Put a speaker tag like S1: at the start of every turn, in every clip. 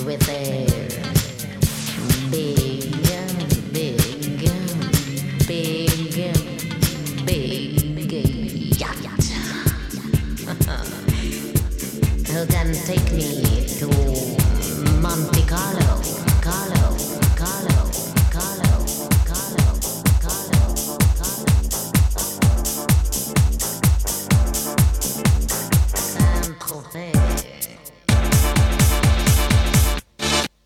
S1: with a big, yacht. Who can take me to Monte Carlo, Carlo, Carlo, Carlo, Carlo, Carlo, Saint-Tropez.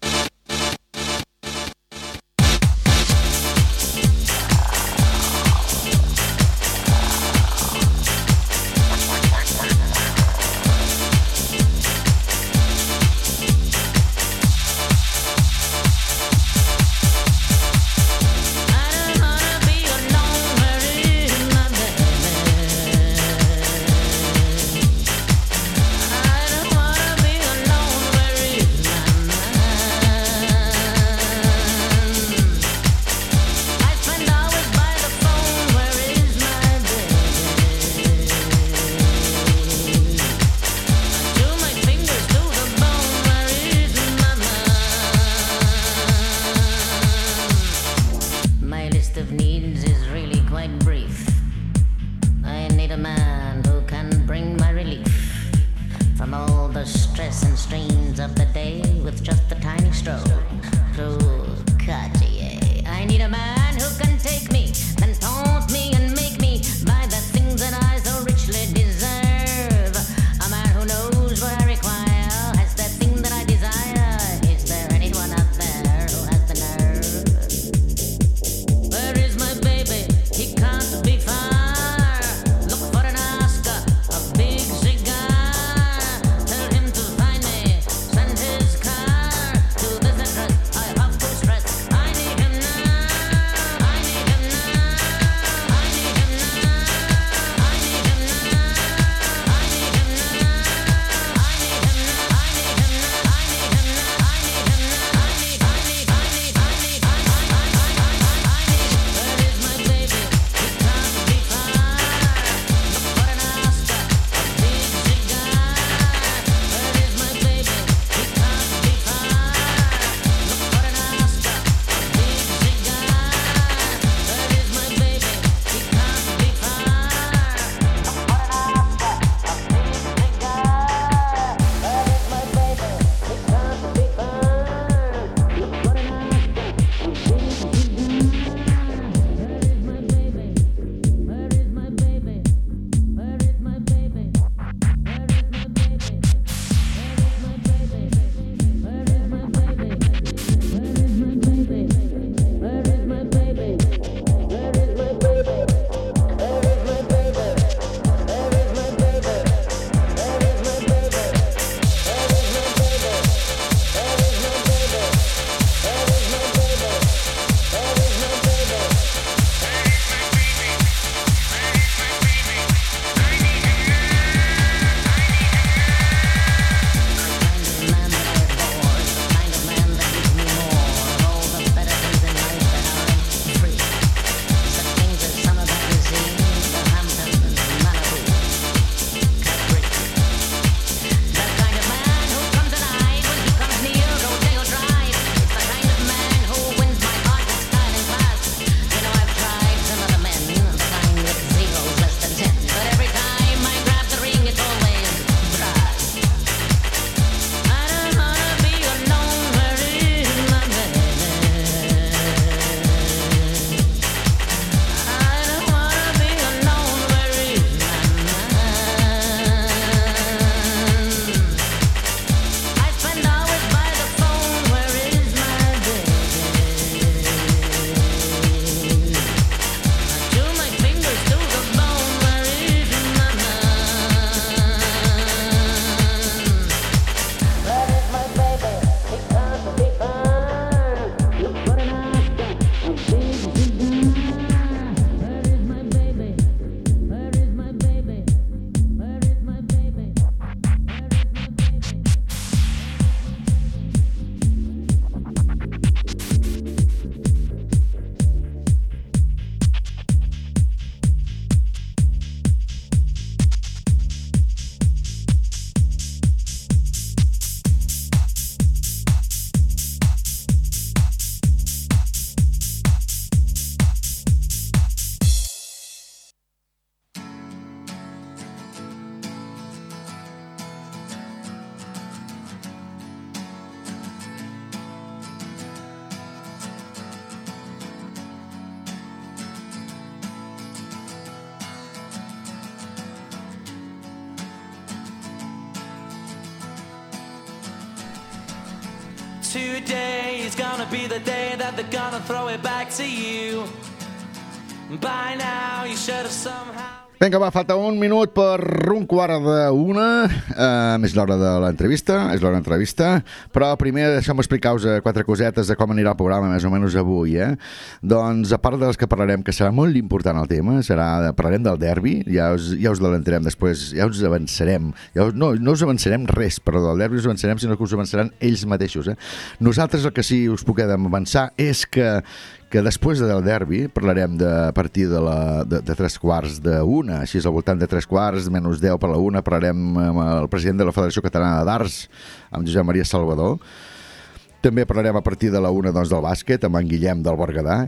S2: Today is gonna be the day that they're gonna throw it back to you. By now you should have somehow...
S3: Vinga, va, falta un minut per un quart d'una. És l'hora de l'entrevista, però primer deixeu-me explicar-vos 4 cosetes de com anirà el programa més o menys avui. Doncs, a part de les que parlarem, que serà molt important el tema, parlarem del derbi, ja us l'adelantarem després, ja us avançarem, no us avançarem res, però del derbi us avançarem, sinó que us avançaran ells mateixos. Nosaltres el que sí us puc avançar és que després del derbi parlarem a partir de 3:15, així és al voltant de 3:15, menys 10 per la 1, parlarem amb el president de la Federació Catalana de Darts, amb Josep Maria Salvador. També parlarem a partir de la 1 doncs, del bàsquet, amb en Guillem del Berguedà.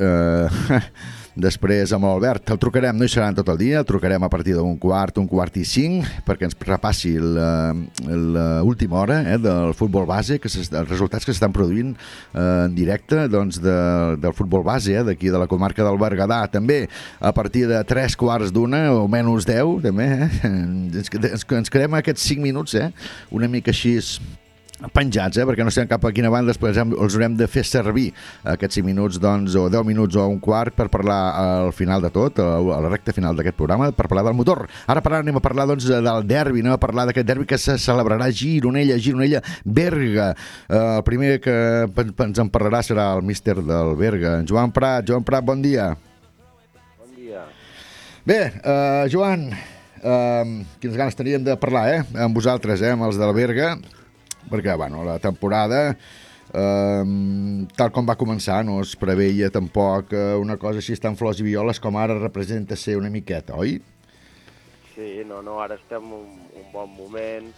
S3: Després amb l'Albert, el trucarem, no hi seran tot el dia, el trucarem a partir d'un quart i 5, perquè ens repassi l'última hora del futbol base, els resultats que s'estan produint en directe doncs, del futbol base d'aquí de la comarca del Berguedà. També a partir de 3:15 o menys 10, també, ens quedem aquests 5 minuts, una mica així penjats, perquè no sabem cap a quina banda, després els haurem de fer servir aquests 5 minuts, doncs, o 10 minuts o un quart per parlar al final de tot, a la recta final d'aquest programa, per parlar del motor. Ara anem a parlar doncs, del derbi, anem a parlar d'aquest derbi que se celebrarà a Gironella-Berga. El primer que ens en parlarà serà el míster del Berga, Joan Prat. Joan Prat, bon dia.
S4: Bon dia.
S3: Bé, Joan, quines ganes teníem de parlar, amb vosaltres, amb els del Berga, perquè, bueno, la temporada, tal com va començar, no es preveia tampoc una cosa així tan flors i violes com ara representa ser una miqueta, oi?
S4: Sí, no, ara estem en un bon moment.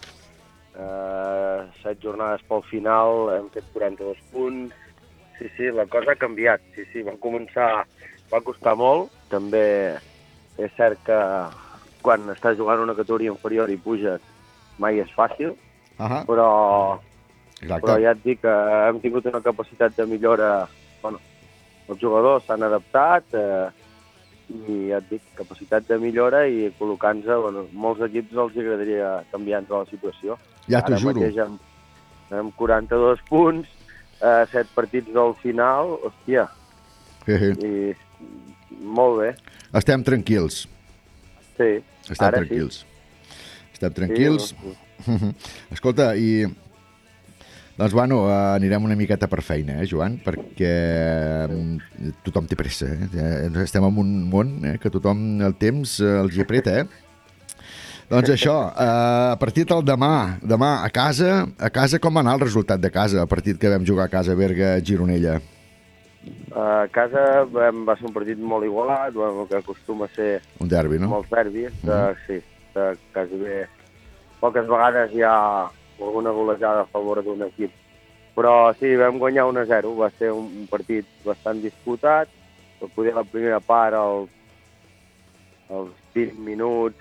S4: 7 jornades pel final, hem fet 42 punts. Sí, la cosa ha canviat. Sí, va costar molt. També és cert que quan estàs jugant una categoria inferior i puges mai és fàcil. Però ja et dic que hem tingut una capacitat de millora. Bueno, els jugadors s'han adaptat i ja et dic, capacitat de millora i col·locant-se, molts equips els agradaria canviar-nos la situació.
S3: Ja t'ho juro.
S4: Ara mateix amb 42 punts, 7 partits al final, hòstia, i molt bé.
S3: Estem tranquils.
S4: Sí,
S3: estem tranquils. Estem tranquils. Escolta, i doncs, bueno, anirem una miqueta per feina, Joan, perquè tothom té pressa, estem en un món que tothom el temps els hi apreta, Doncs això, partit el demà a casa com va anar el resultat de casa, el partit que vam jugar a casa Berga-Gironella?
S4: A casa va ser un partit molt igualat, que acostuma a ser
S3: un derbi, no?
S4: Molts derbis, sí, quasi bé. Poques vegades hi ha alguna golejada a favor d'un equip. Però sí, vam guanyar 1-0, va ser un partit bastant disputat. Poder la primera part, els 20 minuts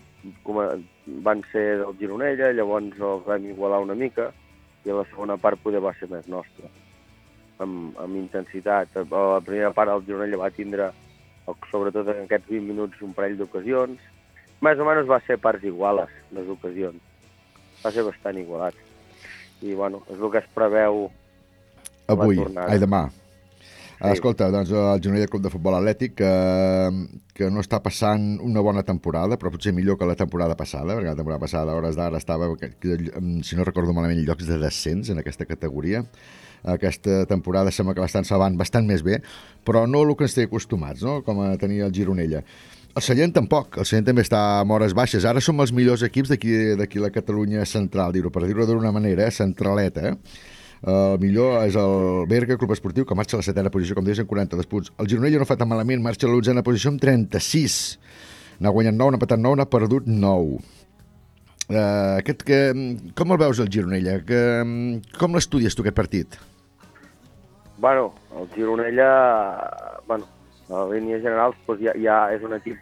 S4: van ser del Gironella, llavors els vam igualar una mica, i la segona part poder va ser més nostra, amb intensitat. A la primera part el Gironella va tindre, sobretot en aquests 20 minuts, un parell d'ocasions. Més o menys va ser parts iguales, les ocasions. Va ser bastant igualat. I, bueno, és el que es preveu
S3: avui,
S4: la tornada.
S3: Demà. Sí. Escolta, doncs el Gironella Club de Futbol Atlètic, que no està passant una bona temporada, però potser millor que la temporada passada, perquè la temporada passada, a hores d'ara, estava, si no recordo malament, llocs de descens en aquesta categoria. Aquesta temporada sembla que l'estan salvant bastant més bé, però no el que ens té acostumats, no? Com a tenir el Gironella. El Sallent tampoc, el Sallent també està a hores baixes. Ara som els millors equips d'aquí la Catalunya central, per dir-ho d'una manera, centraleta. El millor és el Berga Club Esportiu, que marxa a la 7ª posició, com deies, en 42 punts. El Gironella no fa tan malament, marxa a la 11ª posició amb 36. N'ha guanyat 9, n'ha empatat 9, n'ha perdut 9. Com el veus, el Gironella? Com l'estudies tu, aquest partit?
S4: Bueno, el Gironella... a línies generals ja és un equip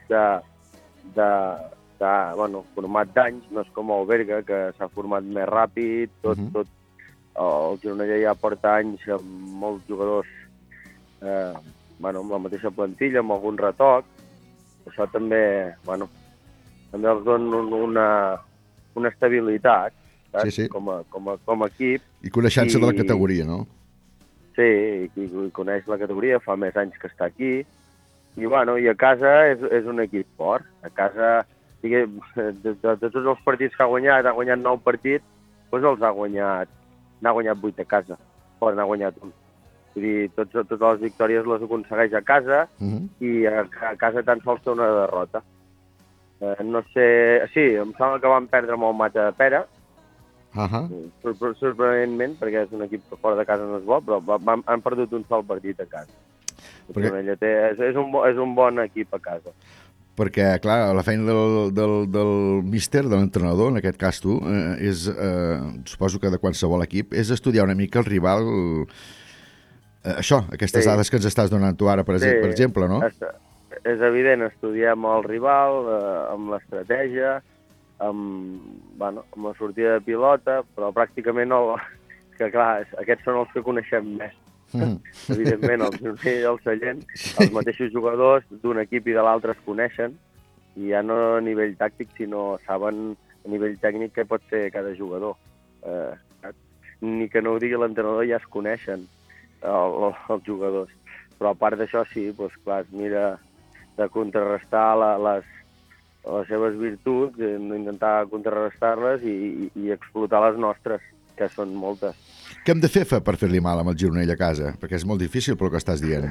S4: format d'anys, no és com el Berga, que s'ha format més ràpid, tot. El Gironella ja porta anys amb molts jugadors amb la mateixa plantilla, amb algun retoc. Això també els dona una estabilitat. saps?
S3: Sí.
S4: Com a equip.
S3: I coneixença de la categoria, no?
S4: Sí, i coneix la categoria, fa més anys que està aquí, i bueno, i a casa és un equip fort. A casa, de tots els partits que ha guanyat 9 partits, doncs n'ha guanyat 8 a casa, fora n'ha guanyat un. Vull dir, totes les victòries les aconsegueix a casa, i a casa tan sols té una derrota. No sé... Sí, em sembla que van perdre amb el Matadepera, sorprenentment, perquè és un equip que fora de casa no és bo, però han perdut un sol partit a casa. És un bon equip a casa.
S3: Perquè, clar, la feina del míster, de l'entrenador, en aquest cas tu, suposo que de qualsevol equip, és estudiar una mica el rival, aquestes dades que ens estàs donant tu ara, per exemple, no?
S4: És evident, estudiem el rival, amb l'estratègia, amb la sortida de pilota, però pràcticament que clar, aquests són els que coneixem més. Evidentment, el Gironell, el Sallent, els mateixos jugadors d'un equip i de l'altre es coneixen, i ja no a nivell tàctic, sinó saben a nivell tècnic què pot fer cada jugador. Ni que no ho digui l'entrenador, ja es coneixen els jugadors. Però a part d'això, sí, doncs clar, es mira de contrarrestar les seves virtuts, intentar contrarrestar-les i explotar les nostres, que són moltes.
S3: Què hem de fer per fer-li mal amb el Gironell a casa? Perquè és molt difícil pel que estàs dient.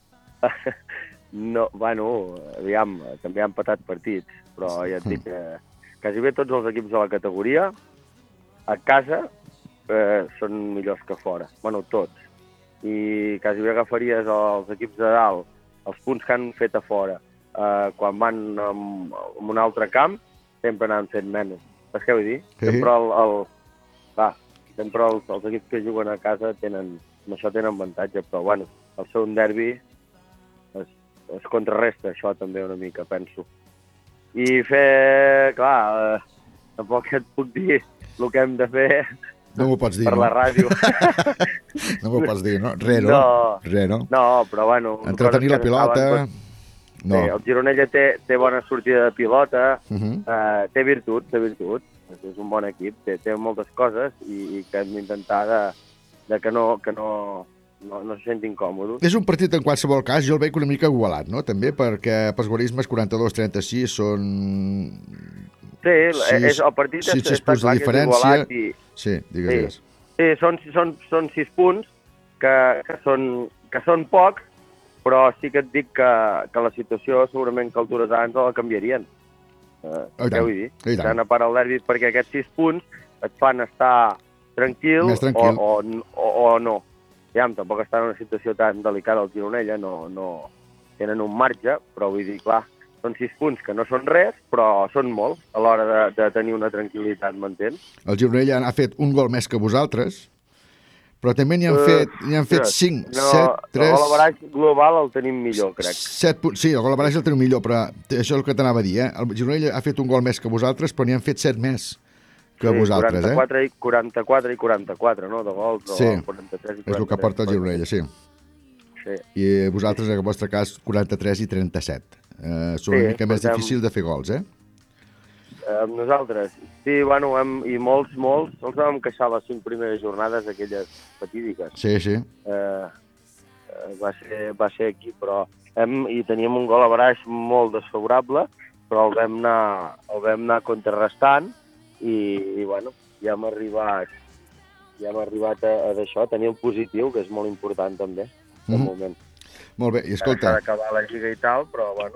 S4: No, bueno, aviam, també han patat partits, però ja et dic que quasi bé tots els equips de la categoria a casa són millors que fora. Bueno, tots. I quasi bé agafaries els equips de dalt, els punts que han fet a fora, quan van a un altre camp, sempre n'han fet menys. Saps què vull dir? Sempre els equips que juguen a casa amb això tenen avantatge, però bueno, al ser un derbi es contrarresta això també una mica, penso. I tampoc et puc dir el que hem de fer.
S3: No m'ho pots dir,
S4: per la ràdio.
S3: No m'ho pots dir, no? Res, no? Res, no?
S4: No, però bueno...
S3: Entretenir la pilota...
S4: No. Sí, el Gironella té bona sortida de pilota, té virtuts. És un bon equip, té moltes coses i que hem d'intentar que no se sentin còmodes.
S3: És un partit, en qualsevol cas, jo el veig una mica igualat, no? També perquè pels guarismes 42-36 són...
S4: Sí, el partit està clar que és igualat.
S3: Sí, digues.
S4: Sí, són 6 punts que són pocs, però sí que et dic que la situació segurament que el Torresans la canviarien. Què vull dir? Tant a part el derbi, perquè aquests 6 punts et fan estar tranquil. O no. Tampoc està en una situació tan delicada el Gironella, no tenen un marge, però vull dir, clar, són 6 punts que no són res, però són molts a l'hora de tenir una tranquil·litat, m'entens?
S3: El Gironella ha fet un gol més que vosaltres, però també n'hi han fet 5, 7, 3...
S4: El gol average global el tenim millor, crec.
S3: 7 punts, sí, el gol average el tenim millor, però això és el que t'anava a dir, El Gironella ha fet un gol més que vosaltres, però n'hi han fet 7 més que vosaltres,
S4: 44 i 44, no?, de gols.
S3: Sí,
S4: 43 i 43.
S3: És el que porta el Gironella, sí. I vosaltres, en el vostre cas, 43 i 37. Són una mica més difícil de fer gols,
S4: Nosaltres, sí, bueno, i molts els vam queixar les 5 primeres jornades, aquelles fatídiques.
S3: Sí.
S4: Va ser aquí, però i teníem un gol average molt desfavorable, però el vam anar contrarrestant i bueno, ja hem arribat a d'això, tenir el positiu, que és molt important també, de moment.
S3: Molt bé, i escolta...
S4: S'ha d'acabar la lliga i tal, però bueno...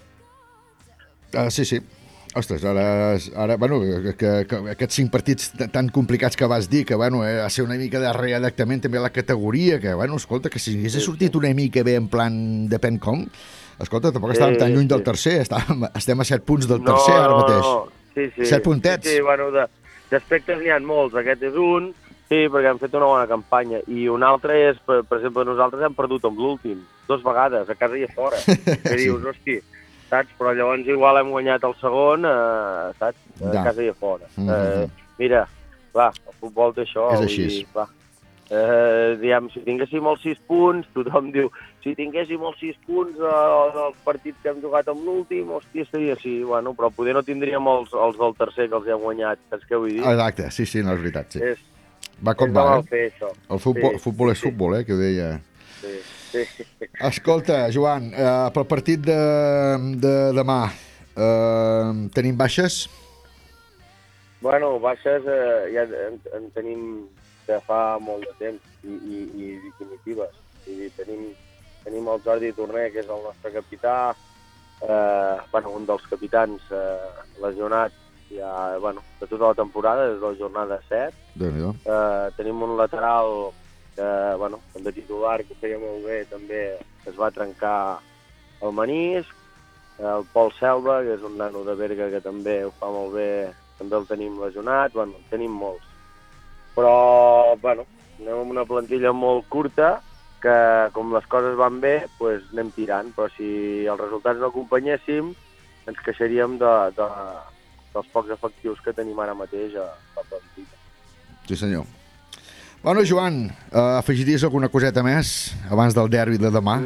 S3: Sí. Ostres, ara bueno, que aquests 5 partits tan complicats que vas dir, que bueno, ha ser una mica de readaptament també a la categoria, que bueno, escolta, que si hagués sortit una mica bé en plan depèn com, escolta, tampoc estàvem tan lluny del tercer, estem a 7 punts del tercer ara mateix.
S4: Sí.
S3: 7 puntets.
S4: Sí, bueno, d'aspectes n'hi ha molts, aquest és un, sí, perquè hem fet una bona campanya, i un altre és, per exemple, nosaltres hem perdut amb l'últim, 2 vegades, a casa i a fora, que dius, hosti, saps? Però llavors igual hem guanyat el segon, saps? A casa i a fora. Mira, clar, el futbol té això.
S3: És així.
S4: Diem, si tinguéssim els 6 punts, tothom diu, si tinguéssim els 6 punts del partit que hem jugat amb l'últim, hòstia, seria així. Bueno, però poder no tindríem els del tercer que els hem guanyat, saps què vull dir?
S3: Exacte, sí, no és veritat, sí. Va
S4: És
S3: com va,
S4: mal fer, això.
S3: El futbol és futbol, que ho deia.
S4: Sí.
S3: Escolta, Joan, pel partit de demà, tenim baixes?
S4: Bueno, baixes ja en tenim de fa molt de temps i definitives. Tenim el Jordi Torner, que és el nostre capità, un dels capitans lesionat ja, de tota la temporada, des de la jornada 7. Tenim un lateral també titular, que feia molt bé, també es va trencar el menisc. El Pol Selva, que és un nano de Berga que també ho fa molt bé, també el tenim lesionat. Tenim molts. Però, anem amb una plantilla molt curta, que com les coses van bé, doncs anem tirant. Però si els resultats no acompanyéssim, ens queixaríem dels pocs efectius que tenim ara mateix a la plantilla.
S3: Sí, senyor. Bueno, Joan, afegiries alguna coseta més abans del derbi de demà?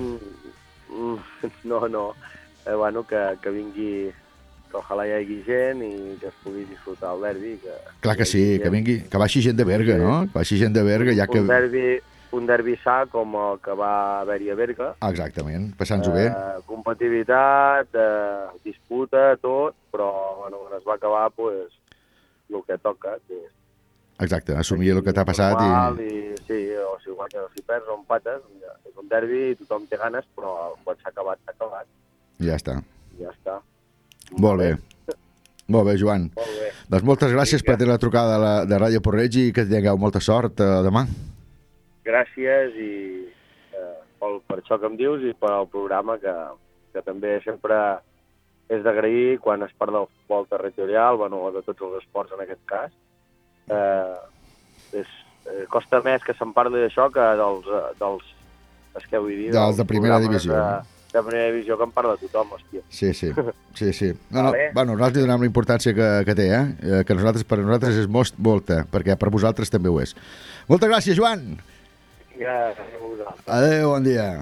S4: No. Que vingui, que ojalà hi hagi gent i que es pugui disfrutar el derbi.
S3: Clar que sí, que vingui, que baixi gent de Berga, no? Que baixi gent de Berga, ja que...
S4: Un derbi sa com el que va haver-hi a Berga.
S3: Exactament, passant-ho bé.
S4: Competitivitat, disputa, tot, però quan es va acabar, el que toca, que és...
S3: Exacte, assumir el que t'ha passat
S4: Sí, o si guanyes o si perds o empates, és un derbi i tothom té ganes, però quan s'ha acabat, s'ha acabat.
S3: Ja està.
S4: Molt bé.
S3: Molt bé, Joan.
S4: Molt bé.
S3: Doncs moltes gràcies per tenir la trucada de Ràdio Porreig i que tingueu molta sort demà.
S4: Gràcies i per això que em dius i pel programa que també sempre és d'agrair quan es parla del futbol territorial, o de tots els esports en aquest cas. Costa més que se'n parli d'això que dels
S3: de primera divisió.
S4: De primera divisió que en parla tothom, hòstia.
S3: Sí. Nosaltres li donem la importància que té, que per nosaltres és molta, perquè per vosaltres també ho és. Moltes gràcies, Joan!
S4: Gràcies a vosaltres.
S3: Adéu, bon dia.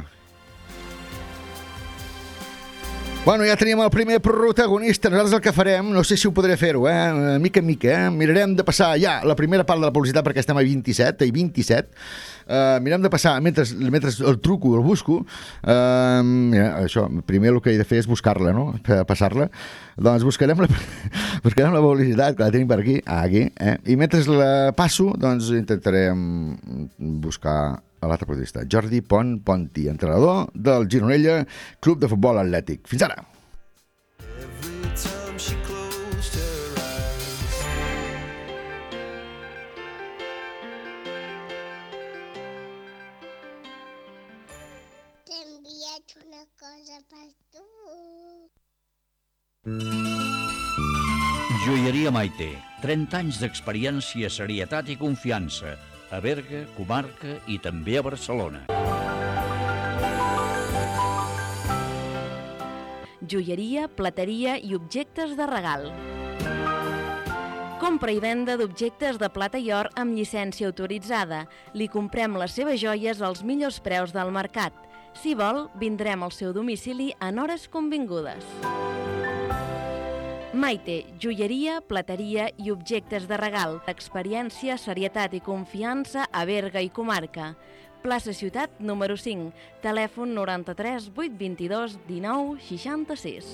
S3: Bueno, ja tenim el primer protagonista. Nosaltres el que farem, no sé si ho podré fer-ho, mica en mica, mirarem de passar ja la primera part de la publicitat perquè estem a 27, mirem de passar, mentre el truco, el busco, això, primer el que he de fer és buscar-la, no? Passar-la. Doncs buscarem la publicitat, que la tenim per aquí, i mentre la passo, doncs intentarem buscar a l'altre periodista, Jordi Ponti, entrenador del Gironella Club de Futbol Atlètic. Fins ara!
S5: T'he enviat una cosa per tu.
S6: Joieria Maite, 30 anys d'experiència, serietat i confiança. A Berga, comarca i també a Barcelona.
S7: Joieria, plateria i objectes de regal. Compra i venda d'objectes de plata i or amb llicència autoritzada. Li comprem les seves joies als millors preus del mercat. Si vol, vindrem al seu domicili en hores convingudes. Maite, joieria, plateria i objectes de regal. Experiència, serietat i confiança a Berga i comarca. Plaça Ciutat, número 5. Telèfon 93 822 19 66.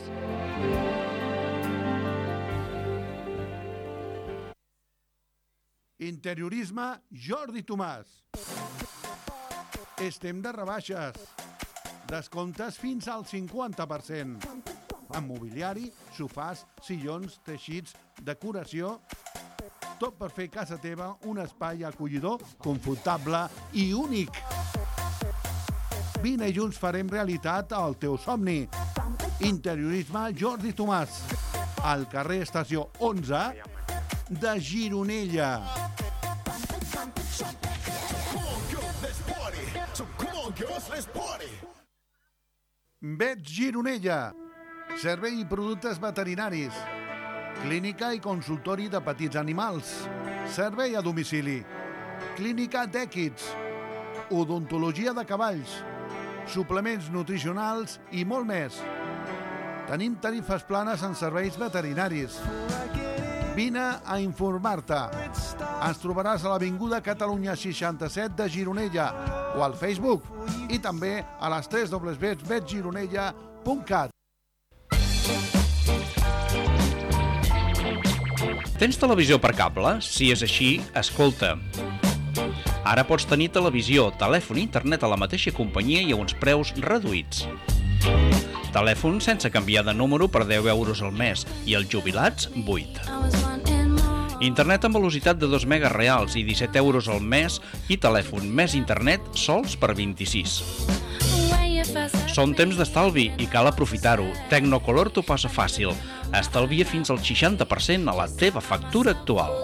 S8: Interiorisme Jordi Tomàs. Estem de rebaixes. Descomptes fins al 50%. Amb mobiliari, sofàs, sillons, teixits, decoració... Tot per fer casa teva un espai acollidor, confortable i únic. Vine i junts farem realitat el teu somni. Interiorisme Jordi Tomàs. Al carrer Estació 11 de Gironella. Vets Gironella. Servei i productes veterinaris. Clínica i consultori de petits animals. Servei a domicili. clínica d'èquids, odontologia de cavalls, suplements nutricionals i molt més. Tenim tarifes planes en serveis veterinaris. Vine a informar-te. Ens trobaràs a l'Avinguda Catalunya 67 de Gironella o al Facebook i també a les www.vetgironella.cat.
S6: Tens televisió per cable? Si és així, escolta. Ara pots tenir televisió, telèfon i internet a la mateixa companyia i a uns preus reduïts. Telèfon sense canviar de número per 10 euros al mes i els jubilats 8. Internet amb velocitat de 2 megas reals i 17 euros al mes i telèfon més internet sols per 26. Són temps d'estalvi i cal aprofitar-ho. Tecnocolor t'ho posa fàcil. Estalvia fins al 60% a la teva factura actual.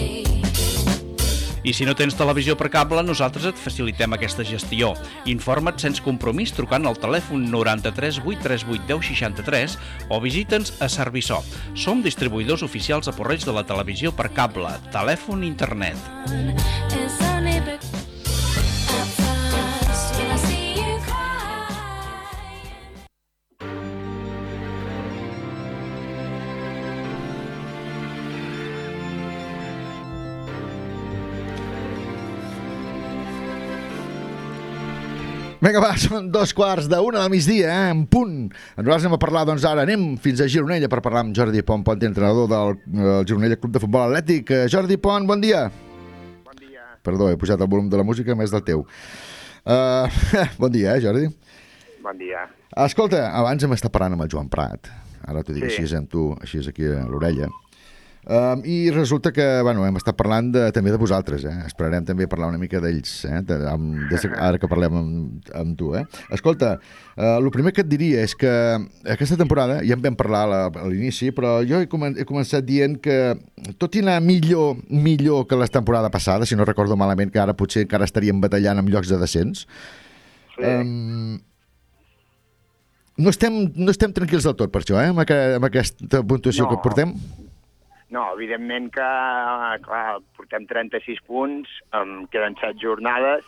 S6: I si no tens televisió per cable, nosaltres et facilitem aquesta gestió. Informa't sense compromís trucant al telèfon 93 838 1063 o visita'ns a Serviçó. Som distribuïdors oficials a Porreig de la televisió per cable, telèfon i internet.
S3: Vinga, va, són 2:45 del migdia, en punt. Nosaltres anem a parlar, doncs ara anem fins a Gironella per parlar amb Jordi Pont, entrenador del Gironella Club de Futbol Atlètic. Jordi Pont, bon dia.
S9: Bon dia.
S3: Perdó, he pujat el volum de la música més del teu. Bon dia, Jordi.
S9: Bon dia.
S3: Escolta, abans hem estat parlant amb el Joan Prat. Ara t'ho dic
S9: Sí.
S3: així amb tu, així aquí a l'orella. I resulta que, bueno, hem estat parlant també de vosaltres, Esperarem també parlar una mica d'ells, ara que parlem amb tu, Escolta, el primer que et diria és que aquesta temporada, ja en vam parlar a l'inici, però jo he començat dient que tot i anar millor que la temporada passada, si no recordo malament, que ara potser encara estaríem batallant amb llocs de descens, no estem tranquils del tot per això, amb aquesta puntuació que portem.
S9: No, evidentment que, clar, portem 36 punts, queden 7 jornades,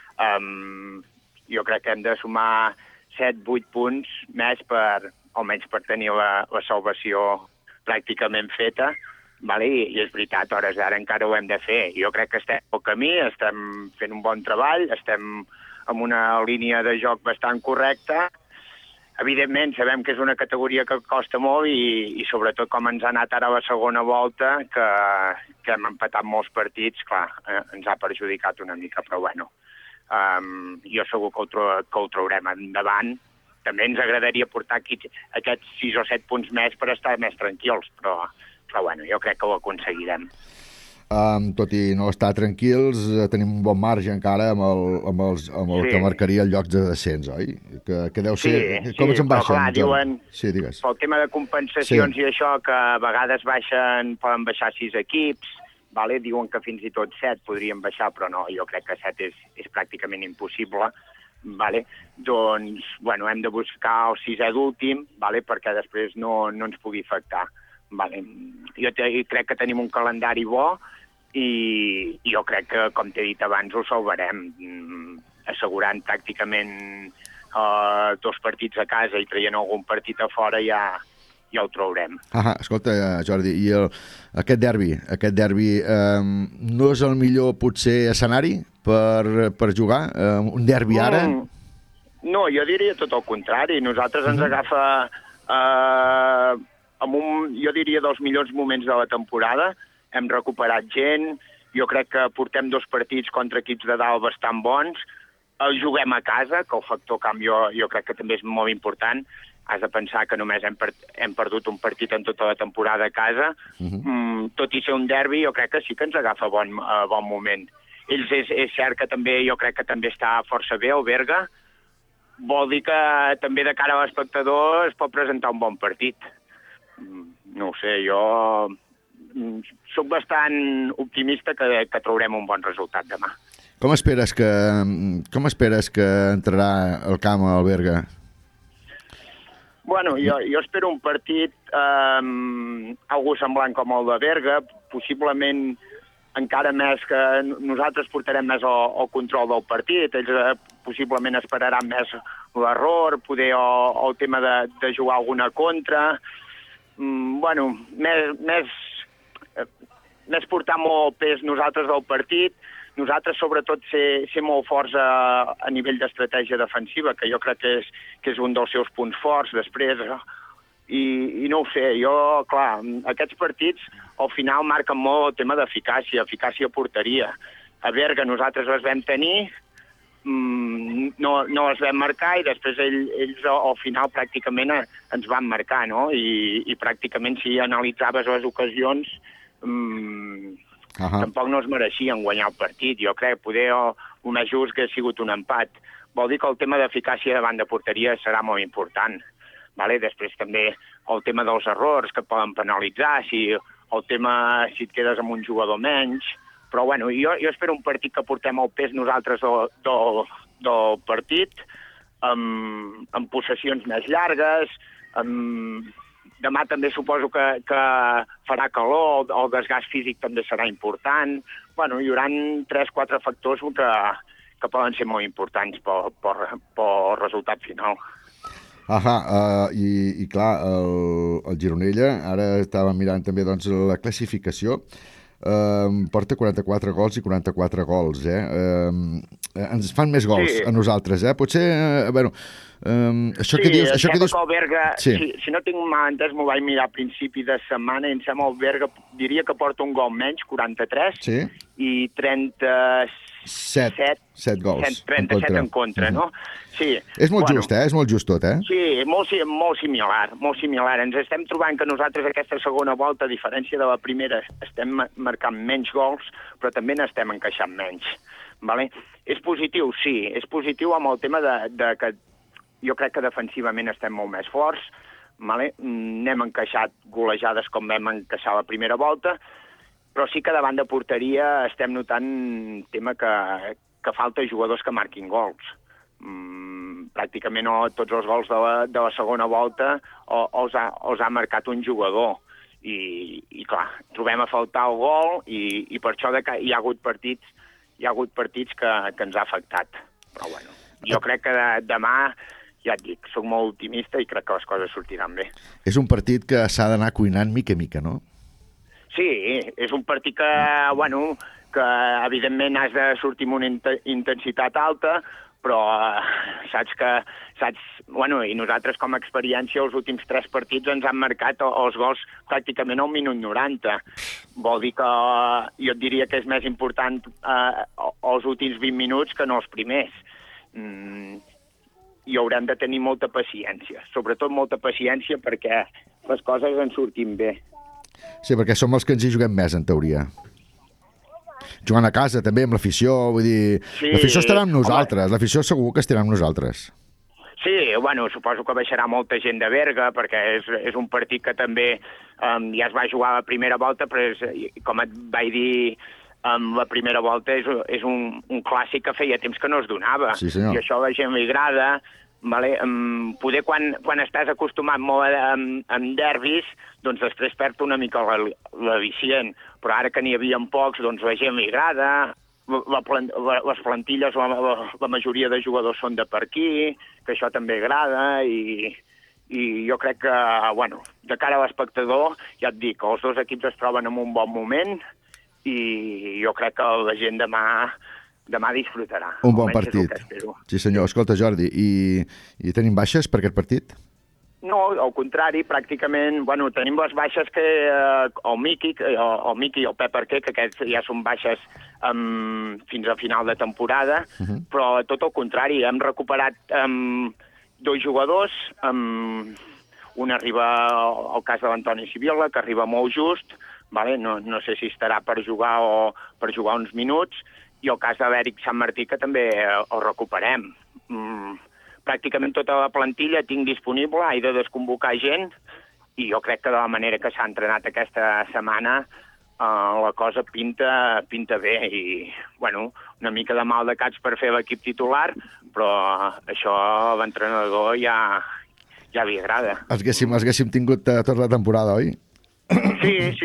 S9: jo crec que hem de sumar 7-8 punts més almenys per tenir la salvació pràcticament feta, vale? I és veritat, a hores d'ara encara ho hem de fer. Jo crec que estem al camí, estem fent un bon treball, estem en una línia de joc bastant correcta. Evidentment, sabem que és una categoria que costa molt i sobretot com ens ha anat ara la segona volta, que hem empatat molts partits, clar, ens ha perjudicat una mica, però bueno, jo segur que ho traurem endavant. També ens agradaria portar aquí aquests 6 o 7 punts més per estar més tranquils, però bueno, jo crec que ho aconseguirem.
S3: Tot i no estar tranquils, tenim un bon marge encara amb el que marcaria el lloc de descens, oi? Que deu ser... Com se'n baixen?
S9: Clar, diuen,
S3: sí, digues.
S9: Pel tema de compensacions i això, que a vegades poden baixar 6 equips, vale? Diuen que fins i tot 7 podrien baixar, però no, jo crec que 7 és pràcticament impossible. Vale? Doncs, bueno, hem de buscar el 6è d'últim, vale? Perquè després no ens pugui afectar. Vale. Jo crec que tenim un calendari bo i jo crec que, com t'he dit abans, ho salvarem, assegurant pràcticament 2 partits a casa i traient algun partit a fora ja ho traurem.
S3: Escolta, Jordi, i aquest derbi no és el millor, potser, escenari per jugar? Un derbi ara?
S9: No, jo diria tot el contrari. Nosaltres ens agafa... jo diria dels millors moments de la temporada, hem recuperat gent, jo crec que portem 2 partits contra equips de dalt bastant bons, juguem a casa, que el factor canvi jo crec que també és molt important, has de pensar que només hem perdut un partit en tota la temporada a casa, tot i ser un derbi jo crec que sí que ens agafa bon moment. Ells és cert que també, jo crec que també està força bé, el Berga, vol dir que també de cara a l'espectador es pot presentar un bon partit. No ho sé, jo soc bastant optimista que traurem un bon resultat demà.
S3: Com esperes que entrarà al camp al Berga?
S9: Bueno, jo espero un partit algú semblant com el de Berga, possiblement encara més que nosaltres portarem més el control del partit, ells possiblement esperaran més l'error, poder o el tema de jugar alguna contra, bueno, més portar molt pes nosaltres del partit, nosaltres sobretot ser molt forts a nivell d'estratègia defensiva, que jo crec que és un dels seus punts forts després, i no ho sé, jo, clar, aquests partits al final marquen molt el tema d'eficàcia, eficàcia porteria. A Berga nosaltres les vam tenir, no les vam marcar i després ells al final pràcticament ens van marcar, no? I pràcticament si analitzaves les ocasions tampoc no es mereixien guanyar el partit. Jo crec que poder el més just que ha sigut un empat. Vol dir que el tema d'eficàcia davant de porteria serà molt important. Vale? Després també el tema dels errors que poden penalitzar, si et quedes amb un jugador menys. Però bueno, jo espero un partit que portem el pes nosaltres del partit, amb possessions més llargues, demà també suposo que farà calor, el desgast físic també serà important. Bueno, hi haurà 3-4 factors que poden ser molt importants pel resultat final.
S3: I clar, el Gironella, ara estava mirant també doncs, la classificació, porta 44 gols i 44 gols, ens fan més gols a nosaltres, potser, això que dius...
S9: Sí, el Berga, si no tinc mal entès, m'ho vaig mirar a principi de setmana i em sembla el Berga, diria que porta un gol menys, 43, i
S3: 37 gols
S9: 37 en contra, no? Sí.
S3: És molt just, és molt just tot,
S9: Sí, molt similar, molt similar. Ens estem trobant que nosaltres aquesta segona volta, a diferència de la primera, estem marcant menys gols, però també n'estem encaixant menys. Vale? És positiu, sí, és positiu amb el tema de que jo crec que defensivament estem molt més forts, vale? N'hem encaixat golejades com vam encaixar la primera volta, però sí que davant de porteria estem notant tema que falta jugadors que marquin gols. Pràcticament tots els gols de la segona volta els ha marcat un jugador i clar, trobem a faltar el gol i per això hi ha hagut partits que ens ha afectat. Però bueno, jo crec que demà, ja et dic, soc molt optimista i crec que les coses sortiran bé.
S3: És un partit que s'ha d'anar cuinant mica a mica, no?
S9: Sí, és un partit que evidentment has de sortir amb una intensitat alta, però i nosaltres com a experiència els últims 3 partits ens han marcat els gols pràcticament al minut 90. Vol dir que jo et diria que és més important els últims 20 minuts que no els primers. I haurem de tenir molta paciència, sobretot molta paciència perquè les coses ens surtin bé.
S3: Sí, perquè som els que ens hi juguem més, en teoria. Jugant a casa, també, amb l'afició, vull dir... Sí, l'afició estarà amb nosaltres, l'afició segur que estarà amb nosaltres.
S9: Sí, suposo que baixarà molta gent de Berga, perquè és un partit que també ja es va jugar a la primera volta, però com et vaig dir, la primera volta és un clàssic que feia temps que no es donava.
S3: Sí, senyor.
S9: I això a la gent li agrada. Vale? Poder quan estàs acostumat molt amb derbis, doncs després perd una mica l'eficient, però ara que n'hi havia pocs, doncs la gent li agrada, les plantilles, la majoria de jugadors són de per aquí, que això també agrada, i jo crec que, de cara a l'espectador, ja et dic, els dos equips es troben en un bon moment, i jo crec que la gent demà disfrutarà.
S3: Un bon partit. Sí, senyor. Escolta, Jordi, i tenim baixes per aquest partit?
S9: No, al contrari, pràcticament, tenim les baixes que el Miqui i el Pep Arquer, que aquests ja són baixes fins a final de temporada, però tot el contrari, hem recuperat 2 jugadors, un arriba al cas de l'Antoni Sibiola, que arriba molt just, no sé si estarà per jugar o per jugar uns minuts, i el cas de l'Eric Sant Martí, que també el recuperem. Pràcticament tota la plantilla tinc disponible, he de desconvocar gent, i jo crec que de la manera que s'ha entrenat aquesta setmana la cosa pinta bé, i una mica de mal de caps per fer l'equip titular, però això a l'entrenador ja li agrada.
S3: Els haguéssim tingut tota la temporada, oi?
S9: Sí,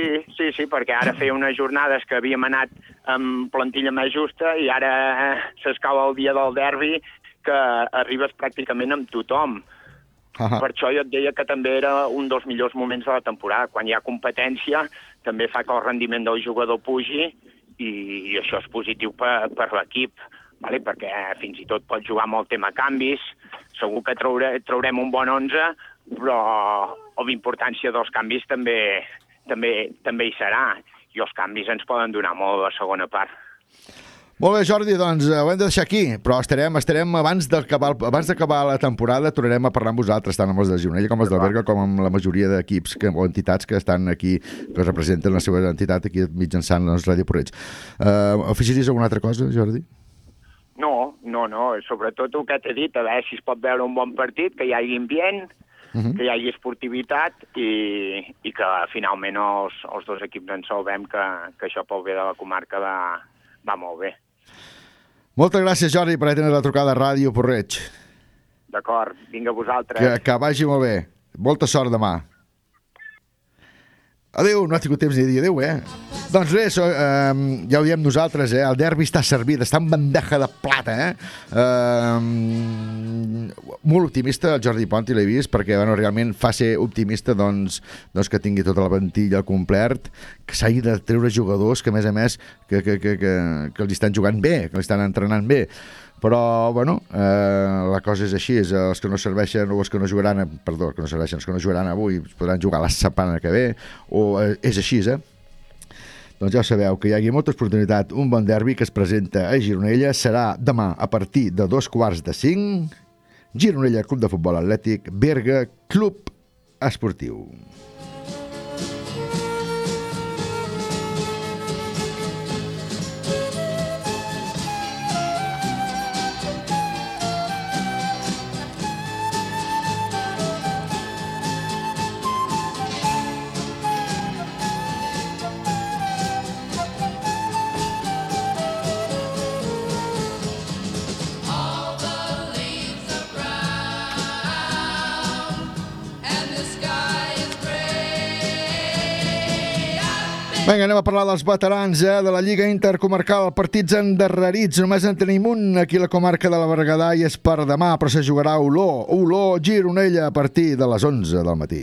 S9: Sí, perquè ara feia unes jornades que havíem anat amb plantilla més justa i ara s'escau el dia del derbi que arribes pràcticament amb tothom. Per això jo et deia que també era un dels millors moments de la temporada. Quan hi ha competència també fa que el rendiment del jugador pugi i això és positiu per l'equip, vale? Perquè fins i tot pot jugar amb el tema canvis. Segur que traurem un bon 11, però l'importància dels canvis també hi serà. I els canvis ens poden donar molt a la segona part.
S3: Molt bé, Jordi, doncs ho hem de deixar aquí, però estarem abans d'acabar la temporada, tornarem a parlar amb vosaltres, tant amb els de Gironella com els del Berga, com amb la majoria d'equips o entitats que estan aquí, que representen la seva entitat aquí mitjançant la Ràdio Porreig. Afegiries alguna altra cosa, Jordi?
S9: No, sobretot el que t'he dit, a veure si es pot veure un bon partit, que hi hagi ambient, que hi hagi esportivitat i que finalment els dos equips en salvem que això pel bé de la comarca va molt bé.
S3: Moltes gràcies, Jordi, per atendre la trucada a Ràdio Porreig.
S9: D'acord, vinga vosaltres.
S3: Que vagi molt bé. Molta sort demà. Adéu, no ha tingut temps ni de dir adéu, Doncs res, ja ho diem nosaltres, el derbi està servit, està en bandeja de plata, Molt optimista el Jordi Ponti, l'he vist, perquè realment fa ser optimista doncs que tingui tota la plantilla complert, que s'hagi de treure jugadors que, a més, que els estan jugant bé, que els estan entrenant bé. Però, la cosa és així, els que no serveixen o els que no jugaran, els que no jugaran avui podran jugar la setmana que ve, o és així, Doncs ja ho sabeu, que hi hagi molta oportunitat. Un bon derbi que es presenta a Gironella serà demà a partir de 4:45. Gironella, Club de Futbol Atlètic, Berga, Club Esportiu. Vinga, anem a parlar dels veterans de la Lliga Intercomarcal. Partits endarrerits, només en tenim un aquí a la comarca de la Berguedà i és per demà, però se jugarà a Oló, Gironella, a partir de les 11 del matí.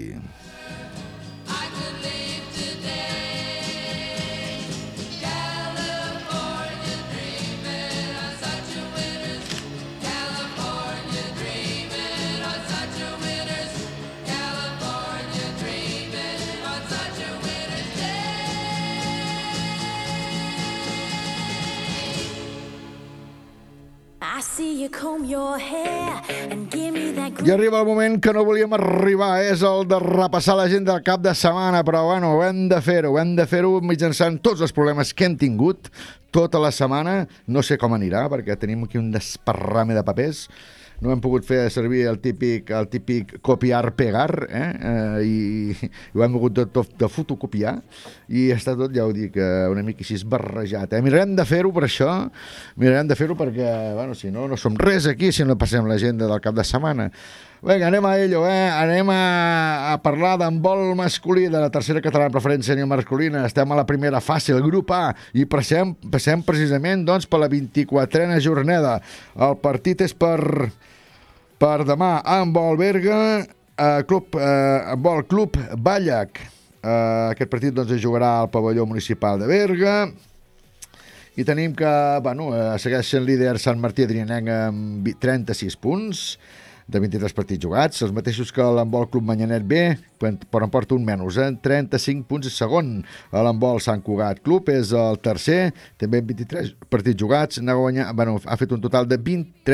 S3: I arriba el moment que no volíem arribar, és el de repassar l'agenda del cap de setmana, però ho hem de fer-ho mitjançant tots els problemes que hem tingut tota la setmana. No sé com anirà, perquè tenim aquí un desparrame de papers. No hem pogut fer servir el típic copiar-pegar, i ho hem hagut de fotocopiar, i està tot, ja ho dic, una mica així barrejat. Mirarem de fer-ho per això, perquè, si no, no som res aquí si no passem l'agenda del cap de setmana. Vinga, anem a ello, anem a parlar d'handbol masculí de la tercera catalana preferència sènior masculina. Estem a la primera fase, el grup A, i passem precisament per la 24a jornada. El partit és per demà, handbol Berga, handbol Club Ballac. Aquest partit es jugarà al pavelló municipal de Berga. I tenim que segueix sent líder Sant Martí Adrianenc amb 36 punts de 23 partits jugats, els mateixos que l'handbol Club Manyanet B, però en porta un menys, 35 punts segon. L'handbol Sant Cugat Club és el tercer, també amb 23 partits jugats, ha fet un total de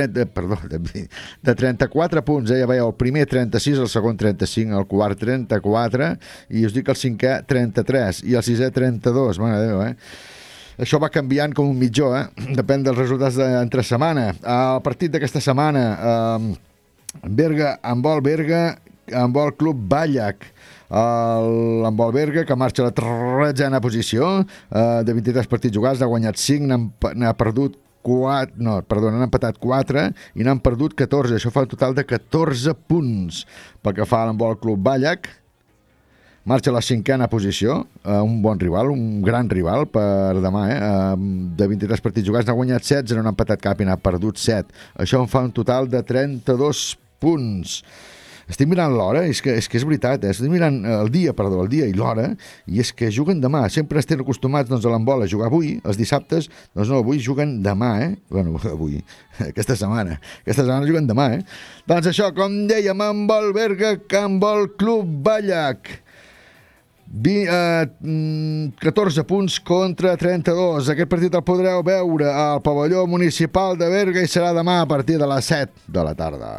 S3: 34 punts, ja veieu, el primer 36, el segon 35, el quart 34, i us dic el cinquè 33, i el sisè 32, mare de Déu, Això va canviant com un mitjó, depèn dels resultats d'entre setmana. El partit d'aquesta setmana, handbol Berga, handbol Club Ballac. L'handbol Berga, que marxa a la 13a posició, de 23 partits jugats, n'ha guanyat 5, n'ha perdut 4, han empatat 4 i n'han perdut 14. Això fa un total de 14 punts pel que fa a l'handbol Club Ballac. marxa a la 5a posició, un bon rival, un gran rival per demà, de 23 partits jugats n'ha guanyat 16, no n'ha empatat cap i n'ha perdut 7. Això en fa un total de 32 punts. Estic mirant l'hora, és que és veritat, estic mirant el dia i l'hora, i és que juguen demà. Sempre estem acostumats doncs, a l'handbol a jugar avui, els dissabtes, doncs no, avui juguen demà, Bueno, avui, aquesta setmana juguen demà, Doncs això, com dèiem, amb el Berga Handbol Club Ballac. 14 punts contra 32. Aquest partit el podreu veure al pavelló municipal de Berga i serà demà a partir de les 7 de la tarda.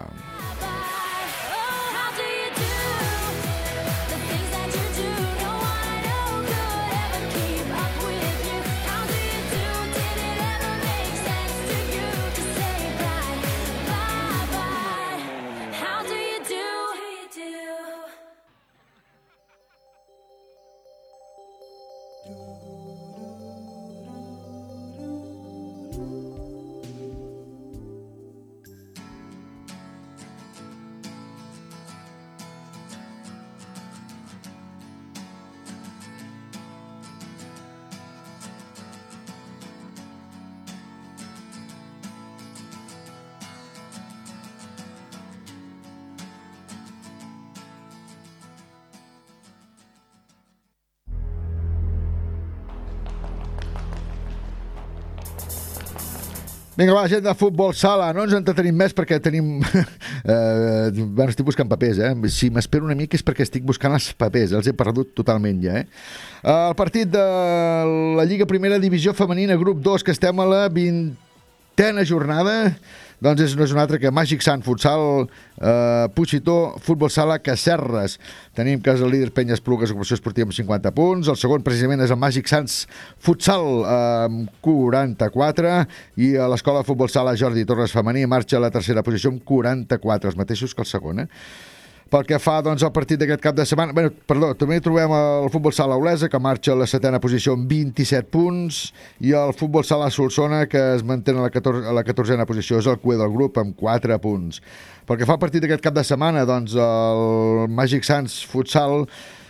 S3: Vinga, va, gent de futbol sala, no ens entretenim més perquè tenim... estic buscant papers, Si m'espero una mica és perquè estic buscant els papers, els he perdut totalment ja, El partit de la Lliga Primera Divisió Femenina, grup 2, que estem a la 20a jornada, doncs no és un altre que Màgic Sant Futsal, Puigcitó, Futbol Sala, Casserres. Tenim que és el líder Penyes Plugues, ocupació esportiva amb 50 punts. El segon, precisament, és el Màgic Sants Futsal, amb 44. I a l'Escola de Futbol Sala Jordi Torres Femení marxa a la tercera posició amb 44, els mateixos que el segon, Pel que fa doncs, al partit d'aquest cap de setmana... també trobem el Futbol Sala Olesa, que marxa a la 7a posició amb 27 punts, i el Futbol Sala Solsona, que es manté a la 14a posició, és el cué del grup, amb 4 punts. Pel que fa al partit d'aquest cap de setmana, doncs, el Màgic Sants Futsal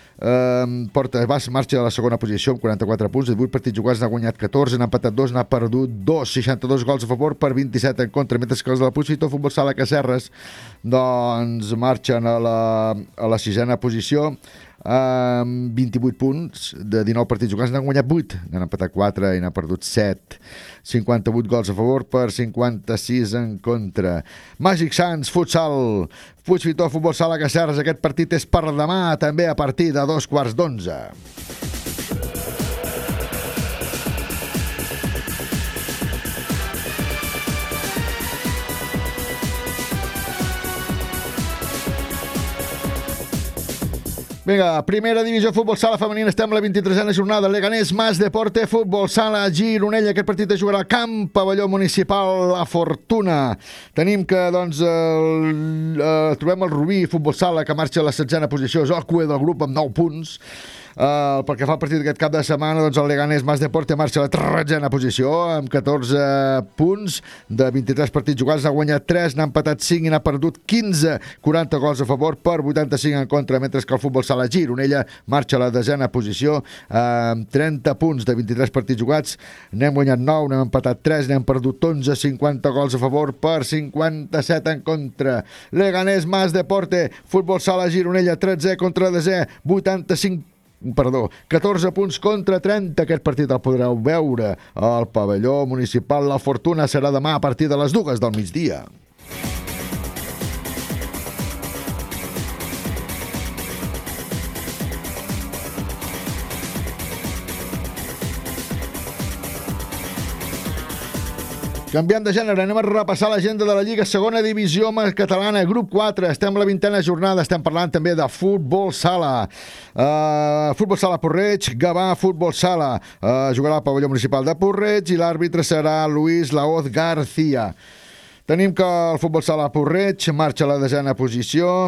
S3: marxa a la segona posició amb 44 punts, 18 partits jugats, n'ha guanyat 14, n'ha empatat 2, n'ha perdut 2, 62 gols a favor per 27 en contra, mentre que els de la Puigcitó, Futbol Sala Casserres, doncs marxen a la 6a posició amb 28 punts de 19 partits jugats, n'han guanyat 8, n'han empatat 4 i n'han perdut 7, 58 gols a favor per 56 en contra. Màgic Sants Futsal, Puigcitó, Futbol Sala Casserres, aquest partit és per demà, també a partir de 2:15. Vinga, primera divisió futbol sala femenina, estem a la 23a jornada. Leganés, Mas Deporte, Futbol Sala Gironella. Aquest partit es jugarà al camp pavelló municipal La Fortuna. Tenim que, doncs, trobem el Rubí, Futbol Sala, que marxa a la 16a posició, és el cué del grup amb 9 punts. Pel que fa al partit d'aquest cap de setmana, doncs el Leganés Mas Deporte marxa a la 13a posició amb 14 punts de 23 partits jugats, n'ha guanyat 3, n'ha empatat 5 i n'ha perdut 15, 40 gols a favor per 85 en contra, mentre que el Futbol Sala Gironella marxa a la 10a posició amb 30 punts de 23 partits jugats, n'hem guanyat 9, n'hem empatat 3, n'hem perdut 11, 50 gols a favor per 57 en contra. Leganés Mas Deporte, Futbol Sala Gironella 13 contra 10è, 14 punts contra 30. Aquest partit el podreu veure al pavelló municipal La Fortuna. Serà demà a partir de les 2 del migdia. Canviant de gènere, anem a repassar l'agenda de la Lliga Segona Divisió Catalana, grup 4. Estem a la 20a jornada, estem parlant també de Futbol Sala. Futbol Sala Porreig, Gavà, Futbol Sala. Jugarà al pavelló municipal de Porreig i l'àrbitre serà Luis Laoz García. Tenim que el futbol sala Porreig marxa a la 10a posició,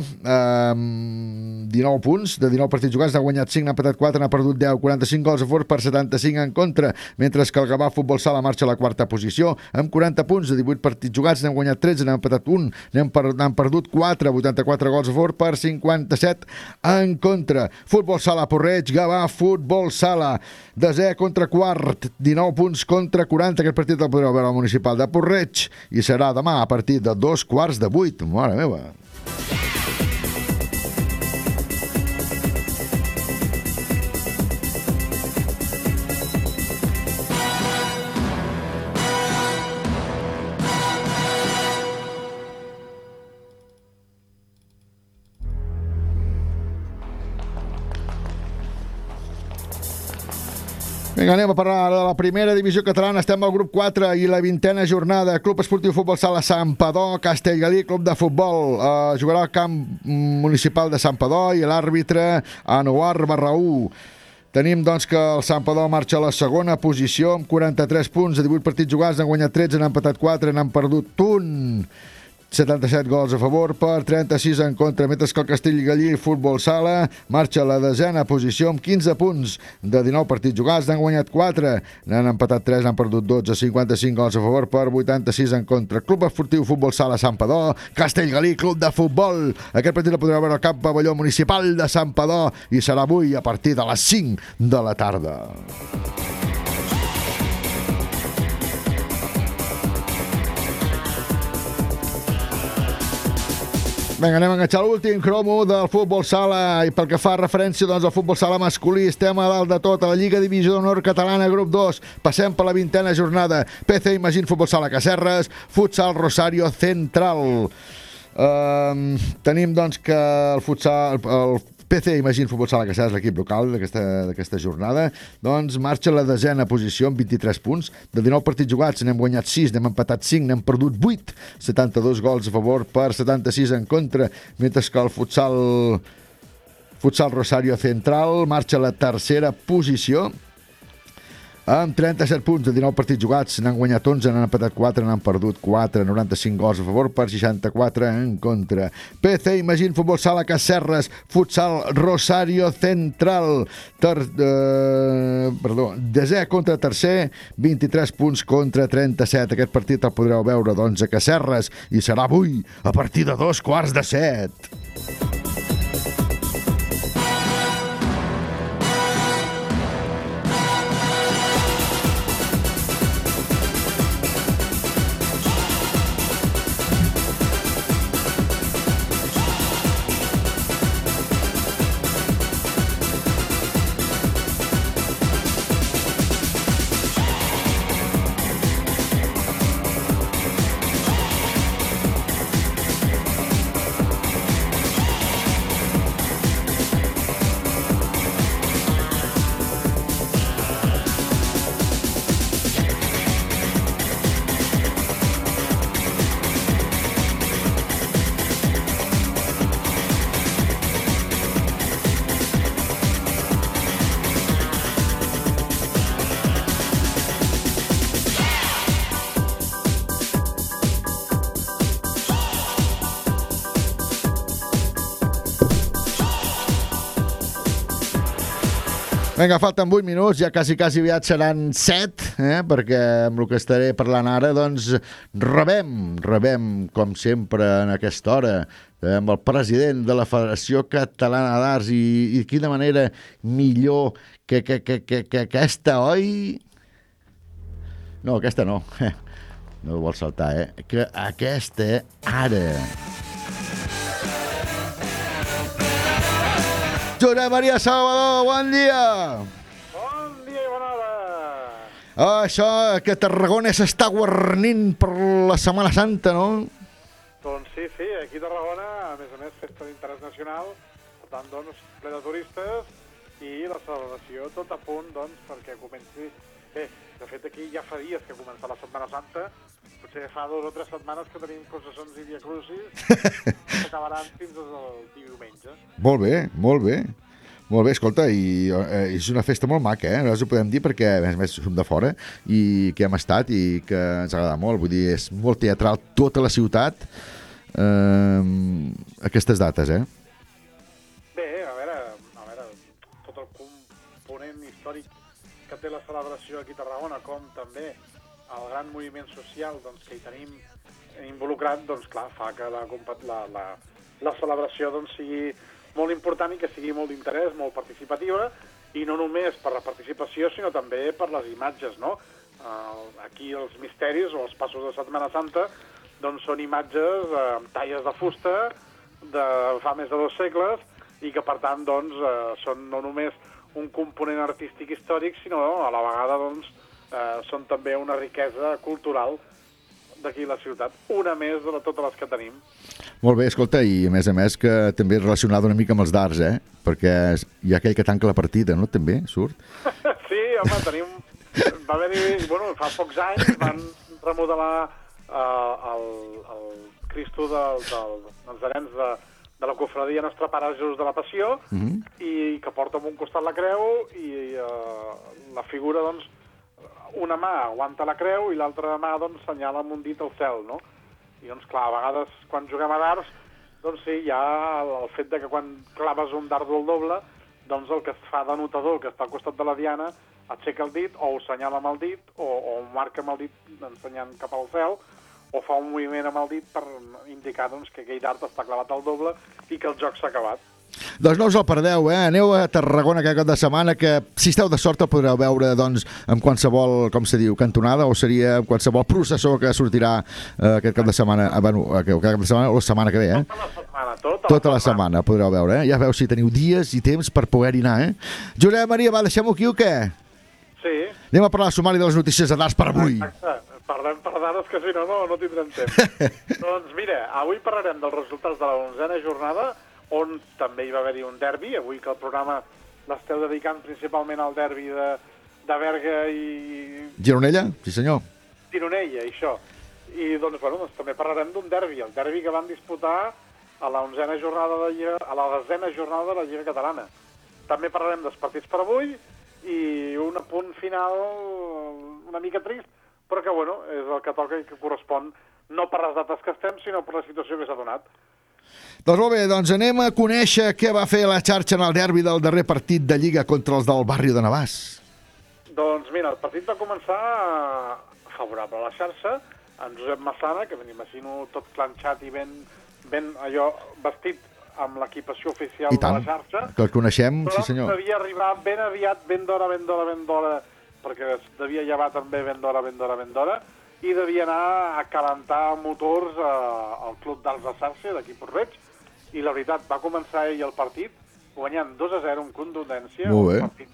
S3: 19 punts, de 19 partits jugats, n'ha guanyat 5, n'ha empatat 4, n'ha perdut 10, 45 gols a favor per 75 en contra, mentre que el Gavà futbol sala marxa a la 4a posició, amb 40 punts, de 18 partits jugats, n'hem guanyat 13, n'hem empatat 1, n'hem perdut 4, 84 gols a favor per 57 en contra. Futbol sala Porreig, Gavà futbol sala, 10è contra quart, 19 punts contra 40, aquest partit el podreu veure al municipal de Porreig, i serà demà a partir de 7:15. Mare meva. Vinga, anem a parlar de la primera divisió catalana. Estem al grup 4 i la 20a jornada. Club Esportiu Futbol Sala Santpedor, Castellgalí, club de futbol. Jugarà al camp municipal de Santpedor i l'àrbitre Anouar Barraú. Tenim, doncs, que el Santpedor marxa a la segona posició amb 43 punts, de 18 partits jugats, n'han guanyat 13, n'han empatat 4, n'han perdut 1. 77 gols a favor per 36 en contra, mentre que el Castellgalí futbol sala marxa a la 10a posició amb 15 punts, de 19 partits jugats, n'han guanyat 4, n'han empatat 3, n'han perdut 12, 55 gols a favor per 86 en contra. Club Esportiu Futbol Sala Santpedor, Castellgalí club de futbol. Aquest partit el podreu veure al camp pavelló municipal de Santpedor i serà avui a partir de les 5 de la tarda. Vinga, anem a enganxar l'últim cromo del futbol sala i pel que fa referència doncs, al futbol sala masculí estem a dalt de tot a la Lliga Divisió d'Honor Catalana grup 2, passem per la 20a jornada. PC Imagín Futbol Sala Cacerres, Futsal Rosario Central. Tenim doncs que el futsal, el PC Imagín Futbol Sala Cacerres, l'equip local d'aquesta jornada, doncs marxa a la 10a posició amb 23 punts. De 19 partits jugats n'hem guanyat 6, n'hem empatat 5, n'hem perdut 8. 72 gols a favor per 76 en contra, mentre que el Futsal Rosario Central marxa a la 3a posició amb 37 punts, de 19 partits jugats, n'han guanyat 11, n'han empatat 4, n'han perdut 4, 95 gols a favor per 64 en contra. PC Imagín Futbol Sala Cacerres, Futsal Rosario Central, desè contra tercer, 23 punts contra 37. Aquest partit el podreu veure doncs a Cacerres i serà avui a partir de 7:15. Vinga, falten 8 minuts, ja quasi aviat seran 7, perquè amb el que estaré parlant ara, doncs rebem, com sempre en aquesta hora, amb el president de la Federació Catalana d'Arts i quina manera millor que aquesta, oi? No, aquesta no. No vol saltar, que aquesta ara. Josep Maria Salvador, bon dia!
S10: Bon dia i bona hora!
S3: Això, que Tarragona s'està guarnint per la Setmana Santa, no?
S10: Doncs sí, aquí a Tarragona, a més, festa d'interès nacional, per tant, doncs, ple de turistes i la celebració tot a punt, doncs, perquè comenci... Bé, de fet, aquí ja fa dies que comença la Setmana Santa, potser fa 2 o 3 setmanes que tenim processons i viacrucis que acabaran fins al diumenge.
S3: Molt bé, molt bé. Molt bé, escolta, i és una festa molt maca, nosaltres ho podem dir perquè, a més, som de fora i que hem estat i que ens agrada molt. Vull dir, és molt teatral tota la ciutat aquestes dates,
S10: Bé, a veure, tot el component històric que té la celebració aquí a Tarragona, com també el gran moviment social doncs, que hi tenim involucrat, doncs clar, fa que la celebració doncs, sigui molt important i que sigui molt d'interès, molt participativa, i no només per la participació, sinó també per les imatges, no? Aquí els misteris o els passos de Setmana Santa doncs són imatges amb talles de fusta de fa més de 2 segles i que, per tant, doncs, són no només un component artístic històric, sinó a la vegada doncs, són també una riquesa cultural d'aquí la ciutat, una més de totes les que tenim.
S3: Molt bé, escolta, i a més que també és relacionada una mica amb els darts, perquè hi ha aquell que tanca la partida, no? També surt?
S10: Sí, home, tenim... Va haver-hi... Bueno, fa pocs anys van remodelar el Cristo dels Nazarens de la cofradia Nostre Pare Jesús de la Passió i que porta amb un costat la creu i la figura, doncs, una mà aguanta la creu i l'altra mà, doncs, senyala amb un dit al cel, no? I, doncs, clar, a vegades, quan juguem a darts, doncs sí, hi ha el fet de que quan claves un dard del doble, doncs el que es fa de notador, que està al costat de la diana, aixeca el dit, o ho senyala amb el dit, o marca amb el dit ensenyant cap al cel, o fa un moviment amb el dit per indicar, doncs, que aquell dard està clavat al doble i que el joc s'ha acabat.
S3: Doncs no us el perdeu, Aneu a Tarragona aquest cap de setmana, que si esteu de sort el podreu veure doncs, en qualsevol, com se diu, cantonada, o seria en qualsevol processó que sortirà aquest cap de setmana, aquest cap de setmana o la setmana que ve, Tota la setmana podreu veure, Ja veu si teniu dies i temps per poder-hi anar, Josep Maria, va, deixem-ho aquí o què?
S10: Sí.
S3: Anem a parlar del sumari de les notícies de darts per avui.
S10: Exacte. Parlem per dades que si no tindrem temps. Doncs mira, avui parlarem dels resultats de la 11a jornada, on també hi va haver-hi un derbi, avui que el programa l'esteu dedicant principalment al derbi de Berga i...
S3: Gironella? Sí, senyor.
S10: Gironella, això. I doncs, bueno, doncs també parlarem d'un derbi, el derbi que van disputar a la 11a jornada a la 10a jornada de la Lliga Catalana. També parlarem dels partits per avui i un punt final una mica trist, però que, bueno, és el que toca i que correspon no per les dates que estem, sinó per la situació que s'ha donat.
S3: Doncs molt bé, doncs anem a conèixer què va fer la xarxa en el derbi del darrer partit de Lliga contra els del barri de Navàs.
S10: Doncs mira, el partit va començar favorable a la xarxa, en Josep Massana, que m'imagino tot clanxat i ben allò vestit amb l'equipació oficial de la xarxa.
S3: Que el coneixem,
S10: però
S3: sí senyor.
S10: Però devia arribar ben aviat, ben d'hora, perquè es devia llevar també ben d'hora, i devia anar a calentar motors al Club d'Arts de Sarse, d'aquí Porreig, i la veritat, va començar ell el partit guanyant 2-0 amb contundència.
S3: Molt bé.
S10: Un partit,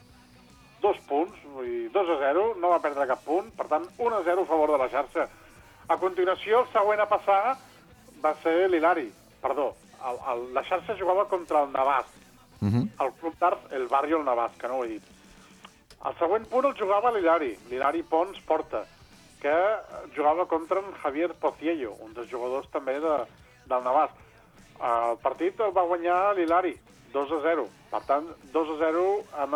S10: 2 punts, 2-0, no va perdre cap punt, per tant, 1-0 a favor de la xarxa. A continuació, el següent a passar va ser l'Hilari. Perdó, la xarxa jugava contra el Navàs. El Club d'Arts, el barri el Navàs, que no ho he dit. El següent punt el jugava l'Hilari Pons Porta, que jugava contra en Javier Pociello, un dels jugadors també del Navàs. El partit el va guanyar l'Hilari, 2-0. Per tant, 2-0 en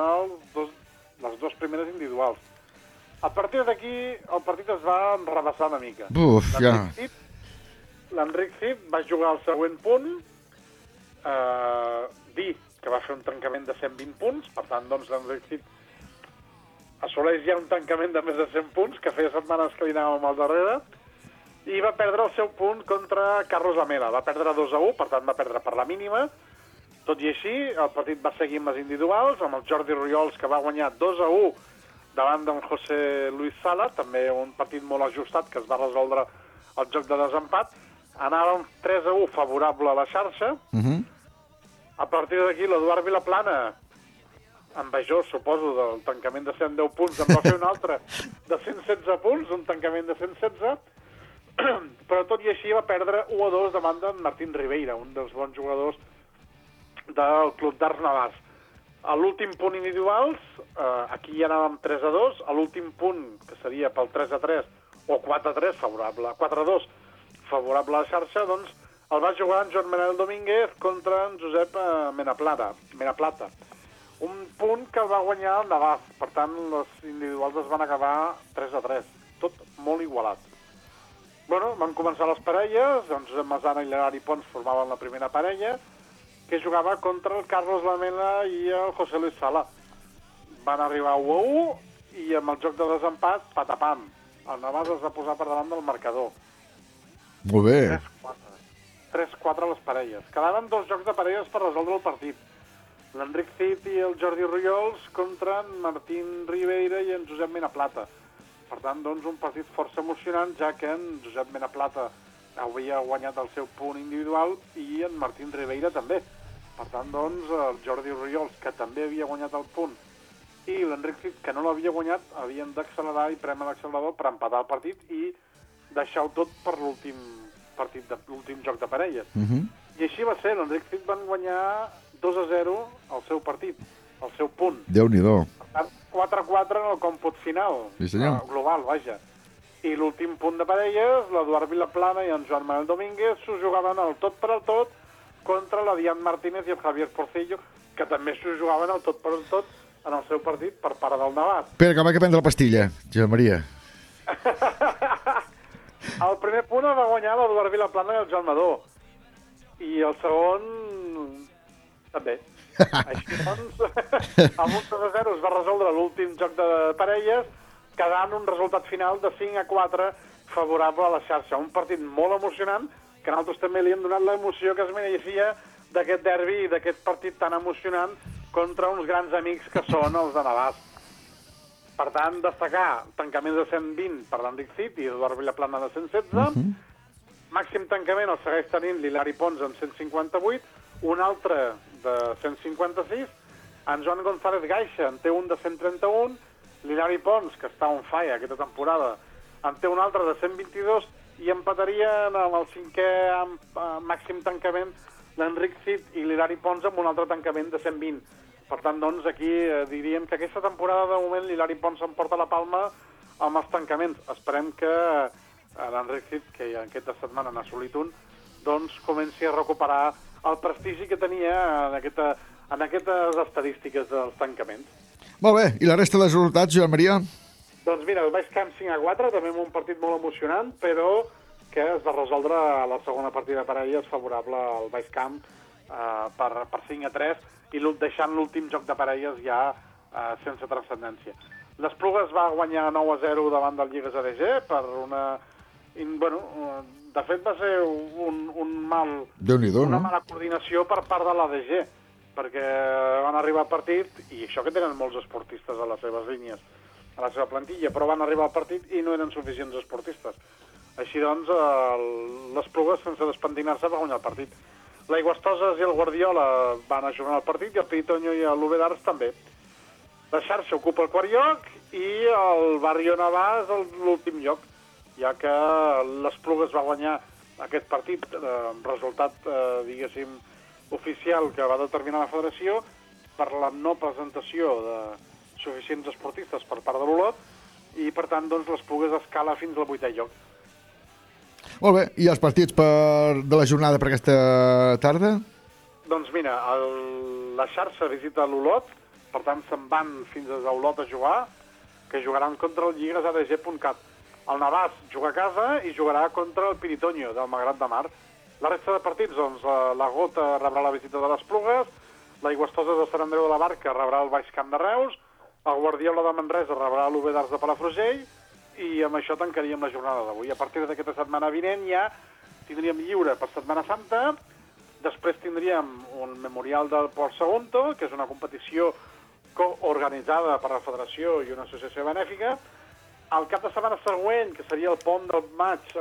S10: les dues primeres individuals. A partir d'aquí, el partit es va enrebaçar una mica. L'Enric Cid va jugar el següent punt, dir que va fer un tancament de 120 punts, per tant, doncs, l'Enric Cid assoleix ja un tancament de més de 100 punts, que feia setmanes que li anàvem al darrere, i va perdre el seu punt contra Carlos Lamela. Va perdre 2-1, per tant va perdre per la mínima. Tot i així, el partit va seguir amb les individuals, amb el Jordi Riols, que va guanyar 2-1 davant d'en José Luis Sala, també un partit molt ajustat, que es va resoldre el joc de desempat. Anàvem 3-1 favorable a la xarxa. A partir d'aquí, l'Eduard Vilaplana, envejós, suposo, del tancament de 110 punts, en va fer un altre de 116 punts, un tancament de 116, però tot i així va perdre 1-2 davant d'en Martín Ribeira, un dels bons jugadors del Club d'Arts Navàs. A l'últim punt individuals, aquí ja anàvem 3-2, a l'últim punt, que seria pel 3-3 o 4-3, 4-2, favorable a la xarxa, doncs el va jugar en Joan Manuel Domínguez contra en Josep Menaplata. Un punt que va guanyar el Navàs. Per tant, les individuals es van acabar 3-3. Tot molt igualat. Bueno, van començar les parelles, doncs Masana i l'Hilari Pons formaven la primera parella, que jugava contra el Carlos Lamela i el José Luis Sala. Van arribar 1-1 i amb el joc de desempat, patapam. El Navàs es va posar per davant del marcador.
S3: Molt bé.
S10: 3-4 les parelles. Quedaven 2 jocs de parelles per resoldre el partit. L'Enric Cid i el Jordi Riols contra en Martín Ribeira i en Josep Menaplata. Per tant, doncs, un partit força emocionant, ja que en Josep Menaplata havia guanyat el seu punt individual i en Martín Ribeira també. Per tant, doncs, el Jordi Riols, que també havia guanyat el punt, i l'Enric Cid, que no l'havia guanyat, havien d'accelerar i prémer l'accelerador per empatar el partit i deixar-ho tot per l'últim partit, l'últim joc de parelles. I així va ser, l'Enric Cid van guanyar 2-0 el seu partit, el seu punt.
S3: Déu-n'hi-do.
S10: Per tant, 4-4 en el còmput final.
S3: Sí, senyor.
S10: Global, vaja. I l'últim punt de parelles, l'Eduard Vilaplana i en Joan Manuel Domínguez s'ho jugaven el tot per al tot contra la Diane Martínez i el Javier Porcillo, que també s'ho jugaven el tot per al tot en el seu partit per part del Navàs.
S3: Espera, que m'ha que prendre la pastilla, Josep Maria.
S10: El primer punt el va guanyar l'Eduard Vilaplana i el Joan Madó. I el segon també. Així doncs, amb un 2-0 es va resoldre l'últim joc de parelles, quedant un resultat final de 5-4 favorable a la xarxa. Un partit molt emocionant, que nosaltres també li hem donat l'emoció que es mereixia d'aquest derbi i d'aquest partit tan emocionant contra uns grans amics que són els de Navàs. Per tant, destacar tancaments de 120 per l'Enric Cid i Eduard Vilaplana de 116, màxim tancament el segueix tenint l'Hilari Pons amb 158, un altre de 156, en Joan González Gaixa en té un de 131, l'Hilari Pons, que està on falla aquesta temporada, en té un altre de 122 i empatarien amb el cinquè màxim tancament l'Enric Cid i l'Hilari Pons amb un altre tancament de 120. Per tant, doncs, aquí diríem que aquesta temporada, de moment, l'Hilari Pons s'emporta la palma amb els tancaments. Esperem que l'Enric Cid, que aquesta setmana n'ha assolit un, doncs comenci a recuperar el prestigi que tenia en aquestes estadístiques dels tancaments.
S3: Molt bé, i la resta de resultats, Joan Maria?
S10: Doncs mira, el Baix Camp 5-4, també un partit molt emocionant, però que es va resoldre a la segona partida de parelles favorable al Baix Camp per 5-3 i deixant l'últim joc de parelles ja sense transcendència. L'Esplugues va guanyar 9-0 davant del Lligues ADG per una... Bueno, de fet va ser una mala coordinació per part de l'ADG, perquè van arribar al partit, i això que tenen molts esportistes a les seves línies, a la seva plantilla, però van arribar al partit i no eren suficients esportistes. Així doncs, l'Esplugues, sense despentinar-se, va guanyar el partit. L'Aigüestoses i el Guardiola van ajornar el partit i el Piritoño i l'Uvedars també. La xarxa ocupa el quart lloc i el Barrio Navàs l'últim lloc, ja que l'Esplugues va guanyar aquest partit, resultat, diguéssim, oficial que va determinar la federació per la no presentació de suficients esportistes per part de l'Olot i, per tant, doncs, l'Esplugues escala fins al 8è lloc.
S3: Molt bé, i els partits de la jornada per aquesta tarda?
S10: Doncs mira, la xarxa visita l'Olot, per tant se'n van fins a Olot a jugar, que jugaran contra el Lligues ADG.cat. El Navàs juga a casa i jugarà contra el Piritoño del Malgrat de Mar. La resta de partits, doncs, la Gota rebrà la visita de les Plugues, l'Aigüestosa de Sant Andreu de la Barca rebrà el Baix Camp de Reus, el Guardiola de Manresa rebrà l'Uvedars de Palafrugell, i amb això tancaríem la jornada d'avui. A partir d'aquesta setmana vinent ja tindríem lliure per Setmana Santa, després tindríem un memorial del Port Sagunto, que és una competició coorganitzada per la Federació i una associació benèfica. El cap de setmana següent, que seria el pont de maig,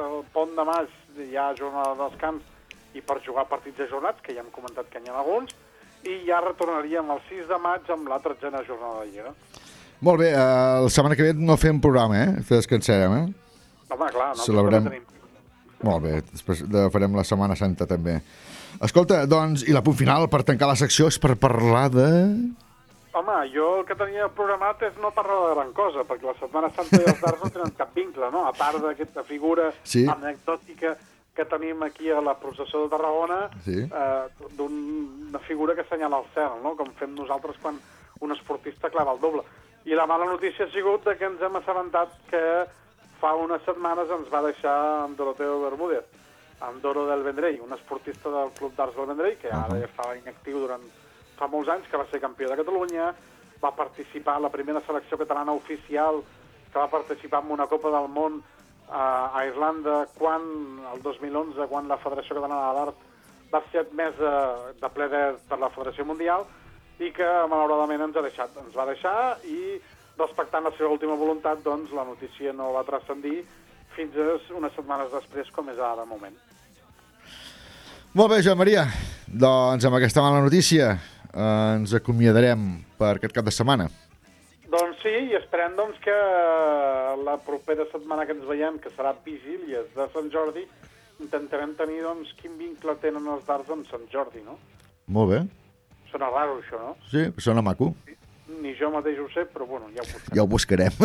S10: hi ha jornada dels camps i per jugar partits ajornats, que ja hem comentat que n'hi ha alguns, i ja retornaríem el 6 de maig amb la 13a jornada de Lliga.
S3: Molt bé, la setmana que ve no fem programa, descansarem,
S10: Home, clar, no?
S3: Celebrem... Molt bé, després farem la Setmana Santa també. Escolta, doncs, i la punt final per tancar la secció és per parlar de...
S10: Home, jo el que tenia programat és no parlar de gran cosa, perquè la Setmana Santa i els dards no tenen cap vincle, no? A part d'aquesta figura anecdòtica que tenim aquí a la processó de Tarragona, d'una figura que assenyala el cel, no? Com fem nosaltres quan un esportista clava el doble. I la mala notícia ha sigut que ens hem assabentat que fa unes setmanes ens va deixar en Doroteo Bermúdez, en Doro del Vendrell, un esportista del Club d'Arts del Vendrell, que ara ja estava inactiu durant fa molts anys, que va ser campió de Catalunya, va participar a la primera selecció catalana oficial, que va participar en una Copa del Món a Irlanda, el 2011, quan la Federació Catalana de l'Art va ser admès de ple dret per la Federació Mundial, i que malauradament ens va deixar, i respectant la seva última voluntat, doncs la notícia no va transcendir fins a unes setmanes després, com és ara de moment.
S3: Molt bé, Joan Maria. Doncs amb aquesta mala notícia ens acomiadarem per aquest cap de setmana.
S10: Doncs sí, i esperem doncs, que la propera setmana que ens veiem, que serà Vigílies de Sant Jordi, intentarem tenir doncs, quin vincle tenen els darts amb Sant Jordi, no?
S3: Molt bé.
S10: Sona raro, això, no?
S3: Sí, sona maco.
S10: Ni jo mateix ho sé, però bueno, ja ho buscarem.
S3: Ja ho buscarem.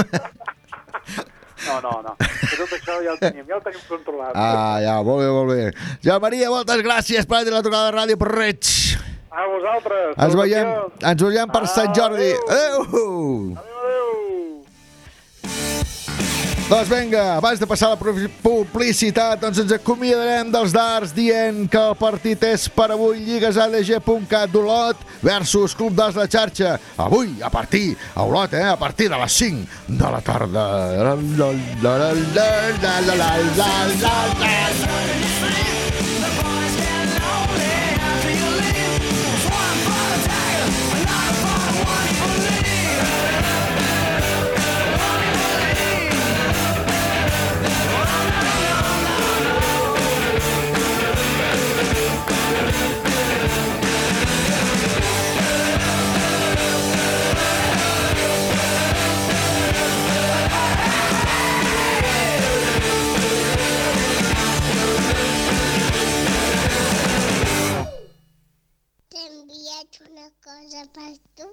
S10: No. Però tot això ja ho tenim controlat.
S3: Ja, molt bé, molt bé. Joan Maria, moltes gràcies per la trucada de Ràdio Porreig.
S10: A vosaltres.
S3: Ens veiem per Sant Jordi. Adéu. Doncs vinga, abans de passar la publicitat, doncs ens acomiadarem dels darts dient que el partit és per avui lligasadg.cat d'Olot versus Club d'Arts La Xarxa. Avui, a partir de les 5 de la tarda.
S5: Una cosa per tu.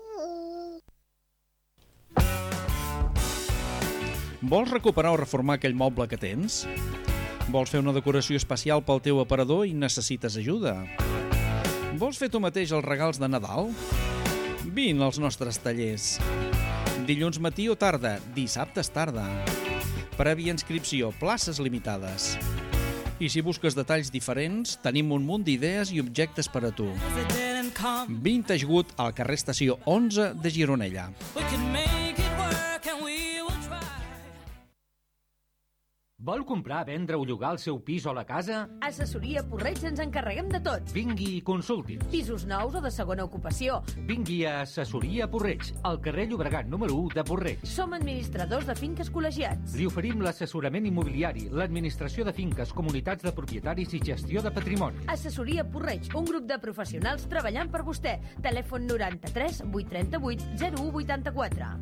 S6: Vols recuperar o reformar aquell moble que tens? Vols fer una decoració especial pel teu aparador i necessites ajuda? Vols fer tu mateix els regals de Nadal? Vine als nostres tallers. Dilluns matí o tarda, dissabtes tarda. Prèvia inscripció, places limitades. I si busques detalls diferents, tenim un munt d'idees i objectes per a tu. Vintage Wood al carrer Estació 11 de Gironella.
S11: Vol comprar, vendre o llogar el seu pis o la casa?
S12: Assessoria Porreig ens encarreguem de tot.
S11: Vingui i consulti.
S12: Pisos nous o de segona ocupació.
S11: Vingui a Assessoria Porreig, al carrer Llobregat número 1 de Porreig.
S12: Som administradors de finques col·legiats.
S11: Li oferim l'assessorament immobiliari, l'administració de finques, comunitats de propietaris i gestió de patrimoni.
S12: Assessoria Porreig, un grup de professionals treballant per vostè. Telèfon 93 838 0184.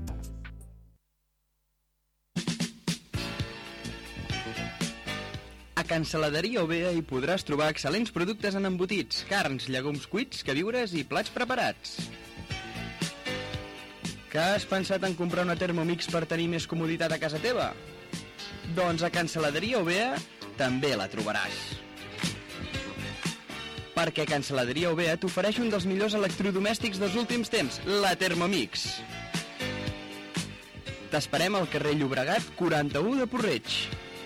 S13: A Cansaladeria Ovea hi podràs trobar excel·lents productes en embotits, carns, llegums cuits, queviures i plats preparats. Que has pensat en comprar una Thermomix per tenir més comoditat a casa teva? Doncs a Cansaladeria Ovea també la trobaràs. Perquè Cansaladeria Ovea t'ofereix un dels millors electrodomèstics dels últims temps, la Thermomix. T'esperem al carrer Llobregat 41 de Porreig.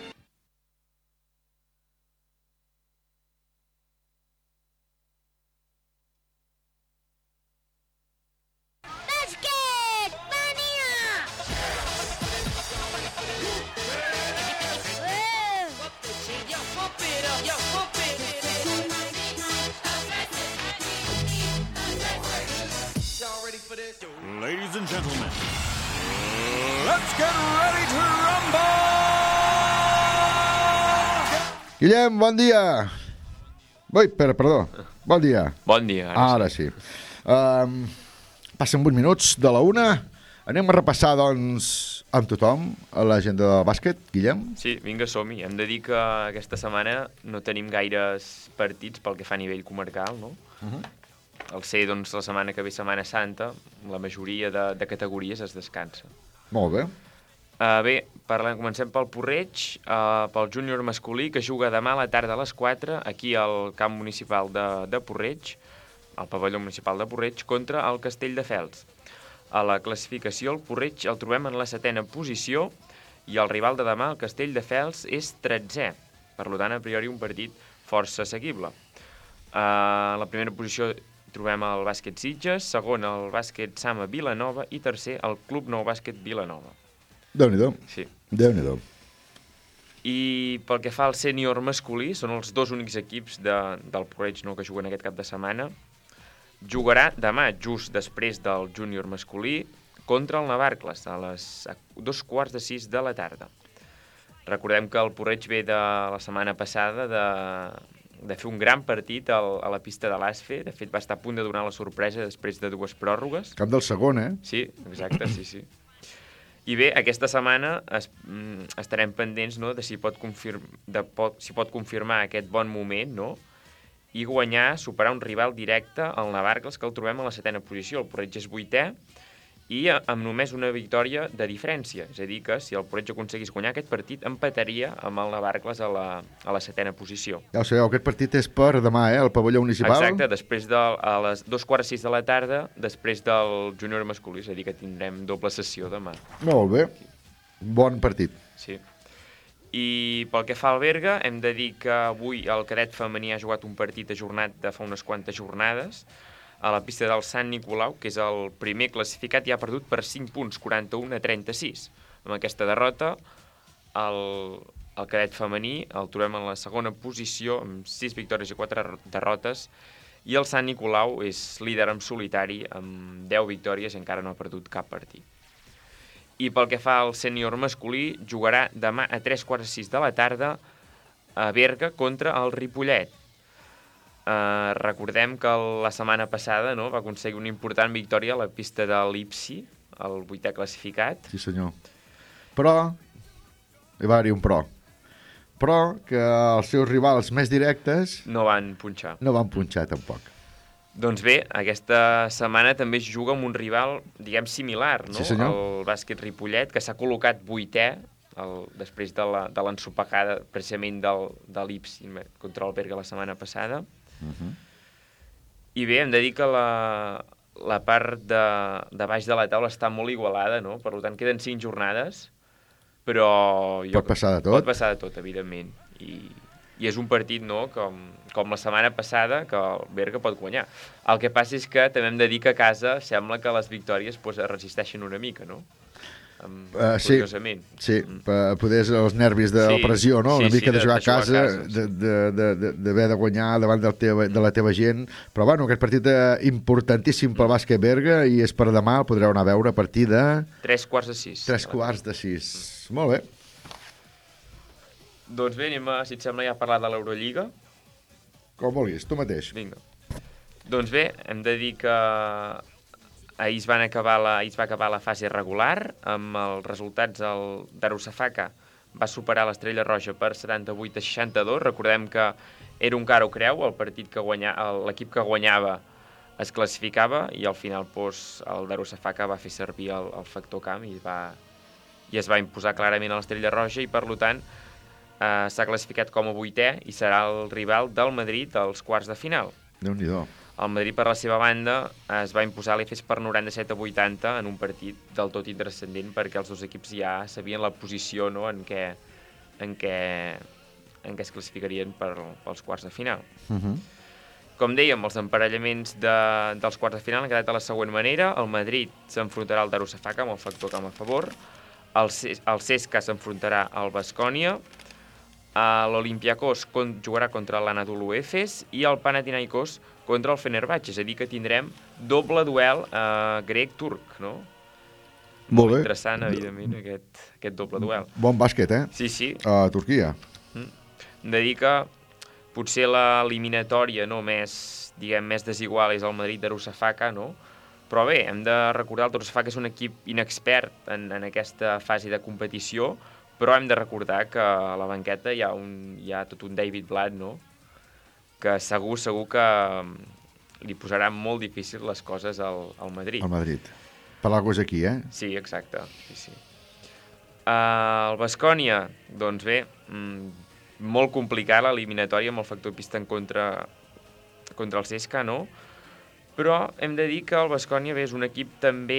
S14: Ladies and gentlemen, let's get ready to rumble!
S3: Guillem, bon dia. Perdó. Bon dia.
S15: Bon dia.
S3: Ara sí. Passen 8 minuts de la 1. Anem a repassar, doncs, amb tothom l'agenda del bàsquet, Guillem.
S15: Sí, vinga, som-hi. Hem de dir que aquesta setmana no tenim gaires partits pel que fa a nivell comarcal, no? Al ser, doncs, la setmana que ve Setmana Santa, la majoria de categories es descansa.
S3: Molt bé.
S15: Bé, comencem pel Porreig, pel júnior masculí, que juga demà a la tarda a les 4, aquí al camp municipal de Porreig, al pavelló municipal de Porreig, contra el Castelldefels. A la classificació, el Porreig el trobem en la 7a posició i el rival de demà, el Castelldefels, és 13è. Per tant, a priori, un partit força assequible. A la primera posició trobem el bàsquet Sitges, segon el bàsquet Sama Vilanova i tercer el Club Nou Bàsquet Vilanova.
S3: Déu-n'hi-do.
S15: Sí.
S3: Déu-n'hi-do.
S15: I pel que fa al sènior masculí, són els dos únics equips del Porreig que juguen aquest cap de setmana. Jugarà demà, just després del júnior masculí, contra el Navarcles, a les 5:45 de la tarda. Recordem que el Porreig ve de la setmana passada de fer un gran partit a la pista de l'Asfe. De fet, va estar a punt de donar la sorpresa després de 2 pròrrogues.
S3: Camp del segon, eh?
S15: Sí, exacte, sí. I bé, aquesta setmana estarem pendents, no?, de si pot confirmar aquest bon moment, no?, i guanyar, superar un rival directe, el Navarcles, que el trobem a la 7a posició. El Porreig és 8è i amb només una victòria de diferència. És a dir, que si el Porreig aconseguís guanyar aquest partit, empataria amb el Navarcles a la 7a posició.
S3: Ja ho sabeu, aquest partit és per demà, al pavelló municipal.
S15: Exacte, a les 5:45 de la tarda, després del júnior masculí, és a dir, que tindrem doble sessió demà.
S3: Molt bé, bon partit.
S15: Sí. I pel que fa al Berga, hem de dir que avui el cadet femení ha jugat un partit ajornat de fa unes quantes jornades a la pista del Sant Nicolau, que és el primer classificat i ha perdut per 5 punts, 41-36. Amb aquesta derrota, el cadet femení el trobem en la segona posició amb 6 victòries i 4 derrotes, i el Sant Nicolau és líder en solitari amb 10 victòries i encara no ha perdut cap partit. I pel que fa al sènior masculí, jugarà demà a 5:45 de la tarda a Berga contra el Ripollet. Recordem que la setmana passada va aconseguir una important victòria a la pista de l'Ipsi, el 8è classificat.
S3: Sí, senyor. Però, hi va haver un però que els seus rivals més directes
S15: no van punxar.
S3: No van punxar, tampoc.
S15: Doncs bé, aquesta setmana també es juga amb un rival, diguem, similar, no?
S3: Sí, senyor.
S15: El bàsquet Ripollet, que s'ha col·locat 8è després de l'ensopegada precisament de l'Ipsi contra el Berga la setmana passada. I bé, hem de dir que la part de baix de la taula està molt igualada, no? Per tant, queden 5 jornades, però...
S3: Pot passar de tot.
S15: Pot passar de tot, evidentment. I és un partit, no?, com la setmana passada, que el Berga pot guanyar. El que passa és que també hem de dir que a casa sembla que les victòries es resisteixen una mica, no? Curiosament.
S3: Sí, poder els nervis de la pressió, no? Una mica de jugar a casa, d'haver de guanyar davant de la teva gent. Però bueno, aquest partit importantíssim pel bàsquet Berga i és per demà, el podreu anar a veure a partir de...
S15: 5:45.
S3: 5:45. Molt bé.
S15: Doncs bé, anem si et sembla, ja a parlar de l'Eurolliga.
S3: Com vulguis, tu mateix.
S15: Vinga. Doncs bé, hem de dir que ahir es va acabar la fase regular, amb els resultats el Darussafaka va superar l'Estrella Roja per 78-62. Recordem que era un cara o creu, el partit que l'equip que guanyava es classificava i al final el Darussafaka va fer servir el factor camp i es va imposar clarament a l'Estrella Roja i per tant s'ha classificat com a 8è i serà el rival del Madrid als quarts de final.
S3: Déu-n'hi-do.
S15: El Madrid, per la seva banda, es va imposar a l'Efes per 97-80 en un partit del tot intrascendent perquè els dos equips ja sabien la posició, no?, en què es classificarien pels quarts de final. Com dèiem, els emparellaments dels quarts de final han quedat de la següent manera. El Madrid s'enfrontarà al Darussafaka amb el factor camp a favor, el CSKA s'enfrontarà al Baskonia, l'Olympiakos jugarà contra l'Anadolu Efes i el Panathinaikos contra el Fenerbahçe, és a dir, que tindrem doble duel grec-turc, no?
S3: Molt bé.
S15: Interessant, evidentment, aquest doble duel.
S3: Bon bàsquet, eh?
S15: Sí.
S3: A Turquia.
S15: Hem de dir que potser l'eliminatòria més desigual és el Madrid-Darussafaka, no? Però bé, hem de recordar que el Darussafaka és un equip inexpert en aquesta fase de competició, però hem de recordar que a la banqueta hi ha tot un David Blatt, no?, que segur que li posarà molt difícil les coses al Madrid.
S3: Al Madrid. Per alguna cosa aquí, eh?
S15: Sí, exacte. Sí. El Baskonia, doncs bé, molt complicat l'eliminatòria amb el factor pista en contra el CSKA, no? Però hem de dir que el Baskonia és un equip també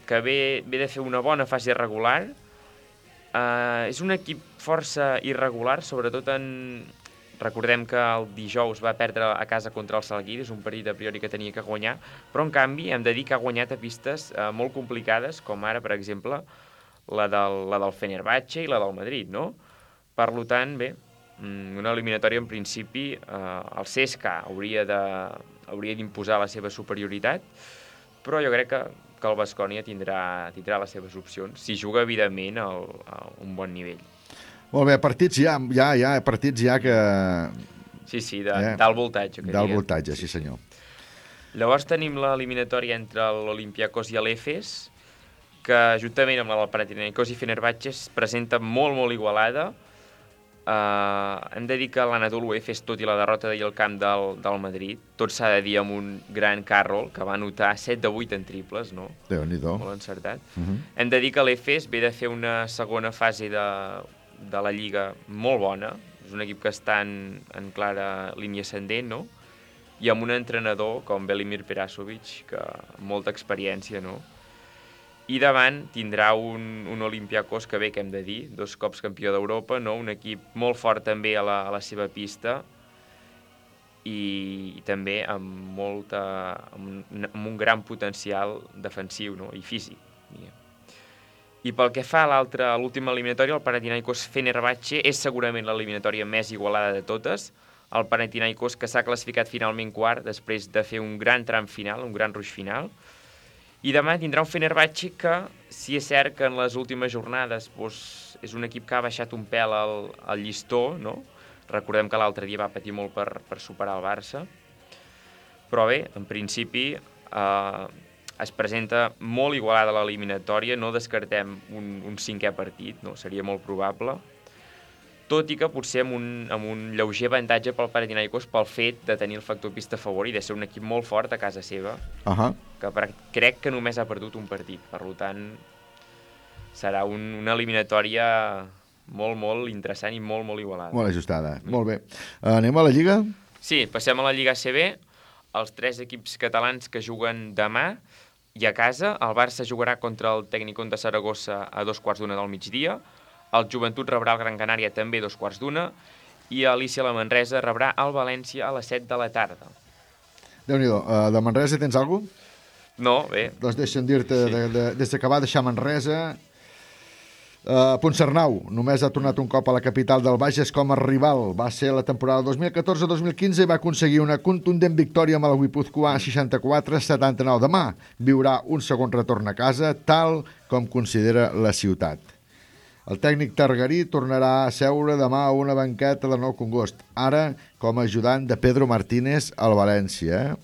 S15: que ve de fer una bona fase regular. És un equip força irregular, sobretot recordem que el dijous va perdre a casa contra el Salguiri, és un partit a priori que tenia que guanyar, però en canvi hem de dir que ha guanyat a pistes molt complicades, com ara, per exemple, la del Fenerbahçe i la del Madrid, no? Per tant, bé, una eliminatòria en principi, el CSKA hauria d'imposar la seva superioritat, però jo crec que el Baskonia tindrà les seves opcions, si juga, evidentment, a un bon nivell.
S3: Molt bé, partits ja que...
S15: Sí, d'alt voltatge.
S3: D'alt voltatge, sí senyor.
S15: Llavors tenim l'eliminatòria entre l'Olympiakos i l'Efes, que juntament amb la del Panathinaikos i Fenerbahçe es presenta molt, molt igualada. Hem de dir que l'Anadolu Efes, tot i la derrota d'ahir al camp del Madrid, tot s'ha de dir amb un gran Carroll, que va anotar 7 de 8 en triples, no?
S3: Déu-n'hi-do.
S15: Molt encertat. Hem de dir que l'Efes ve de fer una segona fase de la Lliga molt bona. És un equip que està en clara línia ascendent, no? I amb un entrenador com Velimir Perasovic, que amb molta experiència, no? I davant tindrà un Olympiakos que bé, que hem de dir, 2 cops campió d'Europa, no? Un equip molt fort també a la seva pista i també amb un gran potencial defensiu, no? I físic. I pel que fa a l'última eliminatòria, el Panathinaikos Fenerbahçe és segurament l'eliminatòria més igualada de totes. El Panathinaikos, que s'ha classificat finalment quart després de fer un gran tram final, un gran ruix final. I demà tindrà un Fenerbahçe que, si és cert que en les últimes jornades és un equip que ha baixat un pèl al llistó, no? Recordem que l'altre dia va patir molt per superar el Barça. Però bé, en principi es presenta molt igualada a l'eliminatòria, no descartem un 5è partit, no? Seria molt probable, tot i que potser amb un lleuger avantatge pel Panathinaikos pel fet de tenir el factor pista a favor i de ser un equip molt fort a casa seva, que crec que només ha perdut un partit, per tant serà una eliminatòria molt, molt interessant i molt, molt igualada.
S3: Molt ajustada, molt bé. Anem a la Lliga?
S15: Sí, passem a la Lliga ACB, els 3 equips catalans que juguen demà i a casa. El Barça jugarà contra el Tècnicon de Saragossa a 2:15 del migdia, el Joventut rebrà el Gran Canària també a 2:15 i Alícia la Manresa rebrà el València a les 7 de la tarda.
S3: Déu-n'hi-do, de Manresa tens alguna cosa?
S15: No, bé.
S3: Doncs deixa'm dir-te, des que va deixar Manresa, Puigcerdà només ha tornat un cop a la capital del Bages com a rival. Va ser la temporada 2014-2015 i va aconseguir una contundent victòria amb el Guipúzcoa 64-79. Demà viurà un segon retorn a casa, tal com considera la ciutat. El tècnic targarí tornarà a seure demà a una banqueta del Nou Congost, ara com a ajudant de Pedro Martínez al València.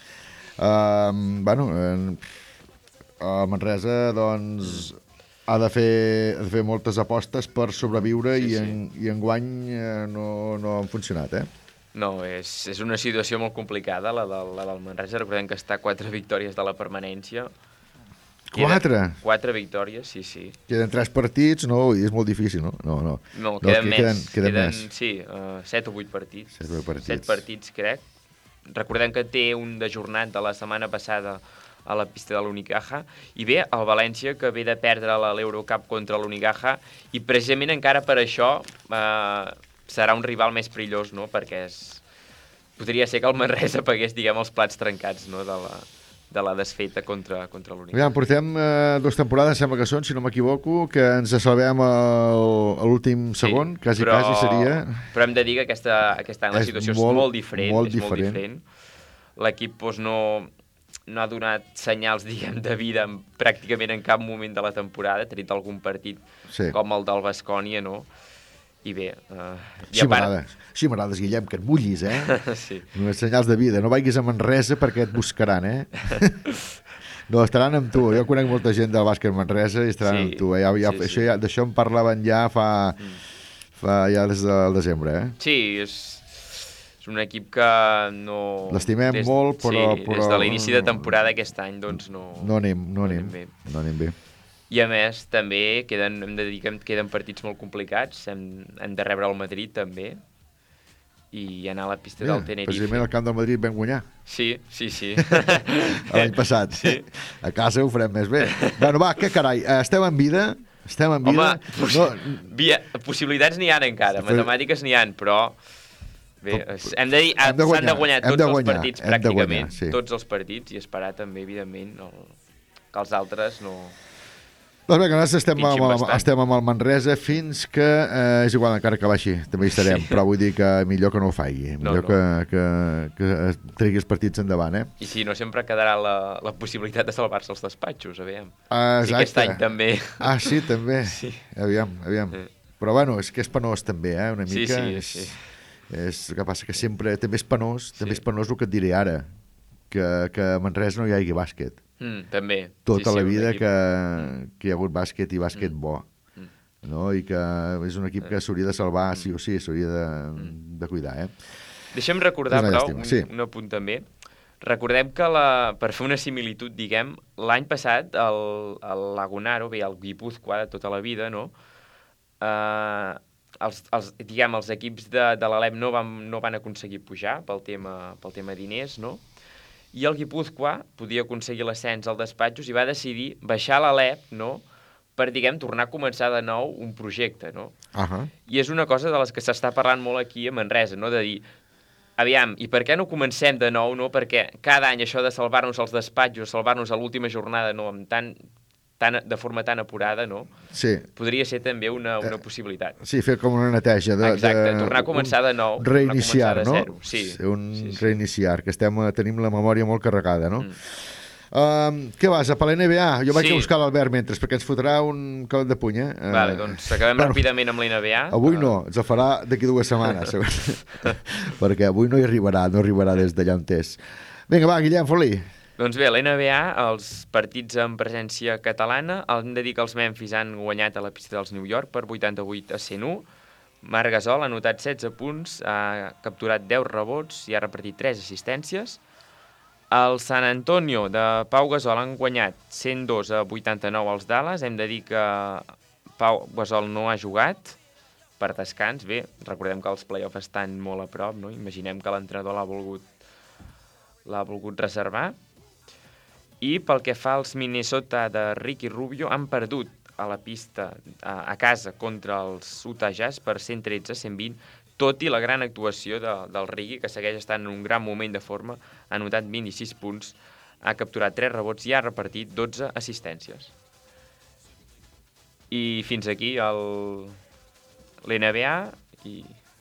S3: El Manresa, doncs, ha de fer moltes apostes per sobreviure i enguany no han funcionat,
S15: No, és una situació molt complicada, la del Manresa. Recordem que està a 4 victòries de la permanència.
S3: 4?
S15: 4 victòries, sí.
S3: Queden 3 partits, no? I és molt difícil, no?
S15: No, queden més.
S3: Queden més.
S15: Sí, 7 o 8 partits.
S3: 7
S15: partits, crec. Recordem que té un d'ajornat de la setmana passada a la pista de l'Unicaja, i bé, el València, que ve de perdre l'Eurocup contra l'Unicaja, i precisament encara per això serà un rival més perillós, no? Perquè podria ser que el Manresa pagués, diguem, els plats trencats, no? de la desfeta contra l'Unicaja.
S3: Portem 2 temporades, sembla que són, si no m'equivoco, que ens salvem a l'últim segon, quasi seria...
S15: Però hem de dir que aquesta any la situació és molt diferent. L'equip no ha donat senyals, diguem, de vida pràcticament en cap moment de la temporada, tret algun partit com el del Baskonia, no? I bé...
S3: Així m'agrades, Guillem, que et mullis,
S15: Sí.
S3: Només senyals de vida. No vagis a Manresa perquè et buscaran, No, estaran amb tu. Jo conec molta gent del bàsquet Manresa i estaran amb tu. D'això en parlaven ja ja des del desembre,
S15: Sí, és un equip que no...
S3: L'estimem molt, però...
S15: des de l'inici de temporada aquest any, doncs
S3: no anem bé.
S15: I a més, també, hem de dir que queden partits molt complicats. Hem de rebre el Madrid, també. i anar a la pista del Tenerife.
S3: Precisament al camp del Madrid vam guanyar.
S15: Sí.
S3: L'any passat. Sí. A casa ho farem més bé. Bueno, va, què carai, estem en vida...
S15: Home, possibilitats n'hi ha encara, matemàtiques n'hi ha, però... Bé, hem de dir, s'han de guanyar tots els partits, pràcticament, tots els partits, i esperar també, evidentment, que els altres no...
S3: Doncs bé, que nosaltres estem amb el Manresa fins que, és igual, encara que baixi, també hi estarem, però vull dir que millor que no ho faci, millor que tregui els partits endavant, eh?
S15: I si no, sempre quedarà la possibilitat de salvar-se els despatxos, aviam.
S3: Exacte.
S15: I aquest any també.
S3: Sí, també. Sí. Aviam. Però bueno, és que és penós també, una mica.
S15: Sí.
S3: És el que passa que sempre també és penós el que et diré ara, que a Manresa no hi hagi bàsquet.
S15: També.
S3: Tota la vida que hi ha hagut bàsquet i bàsquet bo. No? I que és un equip que s'hauria de salvar, sí o sí, s'hauria de cuidar.
S15: Deixa'm recordar, però, un apunt també. Recordem que, per fer una similitud, diguem, l'any passat, el Lagunaro, el Guipúzcoa de tota la vida, no? Els equips de l'Alep no van aconseguir pujar pel tema diners, no? I el Guipúzcoa podia aconseguir l'ascens al despatxos i va decidir baixar l'Alep, no?, per, tornar a començar de nou un projecte, no? I és una cosa de les que s'està parlant molt aquí a Manresa, no?, de dir, aviam, i per què no comencem de nou, no?, perquè cada any això de salvar-nos els despatxos, salvar-nos a l'última jornada, no?, de forma tan apurada, no?
S3: Sí.
S15: Podria ser també una possibilitat.
S3: Sí, fer com una neteja.
S15: Exacte, tornar a començar de nou.
S3: Reiniciar, no?
S15: Sí.
S3: Reiniciar, que tenim la memòria molt carregada, no? Què vas, a per la NBA? Jo vaig a buscar l'Albert mentre, perquè ens fotrà un cop de puny,
S15: Vale, doncs acabem ràpidament amb la NBA.
S3: Avui no, ens el farà d'aquí 2 setmanes, perquè avui no hi arribarà des d'allà on és. Vinga, va, Guillem, fot-li.
S15: Doncs bé, l'NBA, els partits amb presència catalana, hem de dir que els Memphis han guanyat a la pista dels New York per 88-101. Marc Gasol ha anotat 16 punts, ha capturat 10 rebots i ha repartit 3 assistències. El San Antonio de Pau Gasol han guanyat 102-89 als Dallas. Hem de dir que Pau Gasol no ha jugat per descans. Bé, recordem que els play-offs estan molt a prop, no? Imaginem que l'entrenador l'ha volgut reservar. I pel que fa als Minnesota de Ricky Rubio, han perdut a la pista a casa contra els Utah Jazz per 113-120, tot i la gran actuació del Ricky, que segueix estant en un gran moment de forma, ha anotat 26 punts, ha capturat 3 rebots i ha repartit 12 assistències. I fins aquí l'NBA i...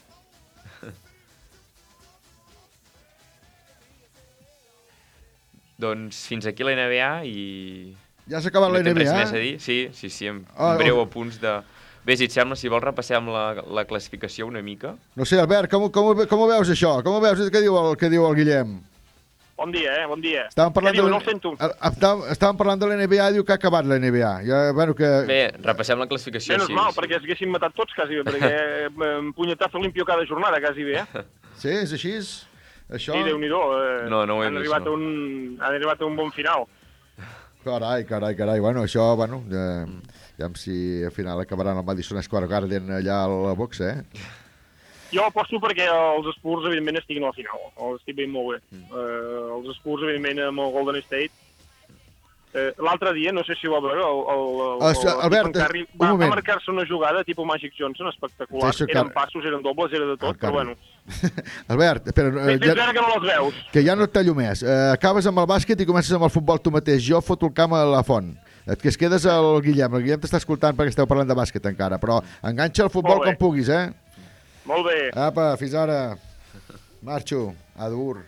S15: Doncs fins aquí la NBA i...
S3: Ja s'ha acabat la NBA?
S15: No té res més a dir. Sí, amb breu apunts de... Bé, si et sembla, si vols repassem la classificació una mica.
S3: No sé, Albert, com ho veus això? Com ho veus? Què diu el Guillem?
S16: Bon dia, bon dia.
S3: Estàvem parlant
S16: no el sento.
S3: Estàvem parlant de la NBA, diu que ha acabat la NBA.
S15: Bé, repassem la classificació.
S16: Menys mal, perquè es haguessin matat tots, quasi bé, perquè punyetazo limpio cada jornada, quasi bé.
S3: Sí, és així? Això...
S16: Sí, Déu-n'hi-do.
S15: No ho hem vist,
S16: no. Han arribat a un bon final.
S3: Carai. Bueno, això, ja si al final acabaran el Madison Square Garden allà a la boxa,
S16: Jo aposto perquè els Spurs, evidentment, estiguin a la final. Els estic veient molt bé. Els Spurs, evidentment, amb el Golden State. L'altre dia, no sé si ho va veure,
S3: Albert,
S16: va marcar-se una jugada tipus Magic Johnson espectacular. Eren passos, eren dobles, era de tot, però bueno.
S3: Albert, espera...
S16: que no les veus.
S3: Que ja no et tallo més. Acabes amb el bàsquet i comences amb el futbol tu mateix. Jo foto el camp a la font. Que es quedes al Guillem. El Guillem t'està escoltant perquè esteu parlant de bàsquet encara, però enganxa el futbol com puguis,
S16: Molt bé.
S3: Apa, fins ara. Marxo. Adur.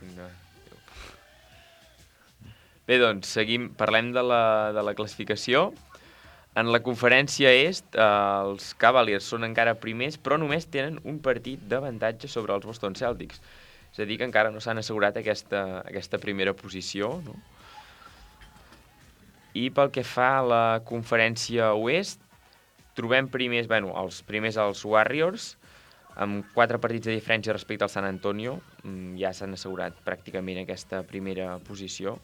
S15: Bé, doncs, parlem de la classificació. En la conferència est, els Cavaliers són encara primers, però només tenen un partit d'avantatge sobre els Boston Celtics. És a dir, que encara no s'han assegurat aquesta primera posició, no? I pel que fa a la conferència oest, trobem els primers els Warriors, amb 4 partits de diferència respecte al San Antonio. Ja s'han assegurat pràcticament aquesta primera posició.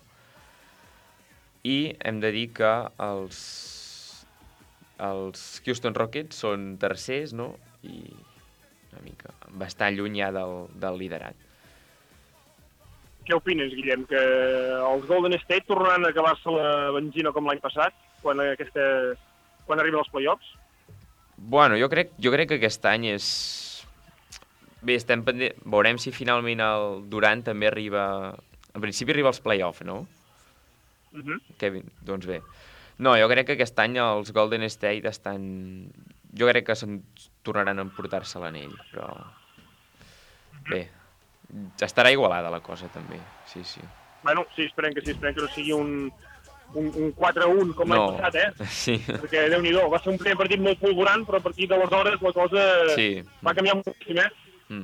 S15: I hem de dir que els Houston Rockets són tercers, no? I una mica. Bastant lluny ja del liderat.
S16: Què opines, Guillem? Que els Golden State tornaran a acabar-se la benzina com l'any passat, quan arriben els play-offs?
S15: Bueno, jo crec que aquest any és... Bé, estem pendents... Veurem si finalment el Durant també arriba... En principi arriba als play-offs, no? Kevin, doncs bé. No, jo crec que aquest any els Golden State estan... Jo crec que tornaran a emportar-se l'anell, però... Bé, estarà igualada la cosa, també. Sí.
S16: Bueno, sí, esperem que no sigui un 4-1 com l'any passat, eh?
S15: Sí.
S16: Perquè, Déu-n'hi-do, va ser un primer partit molt fulgurant, però a partir d'aleshores la cosa va canviar moltíssim, eh?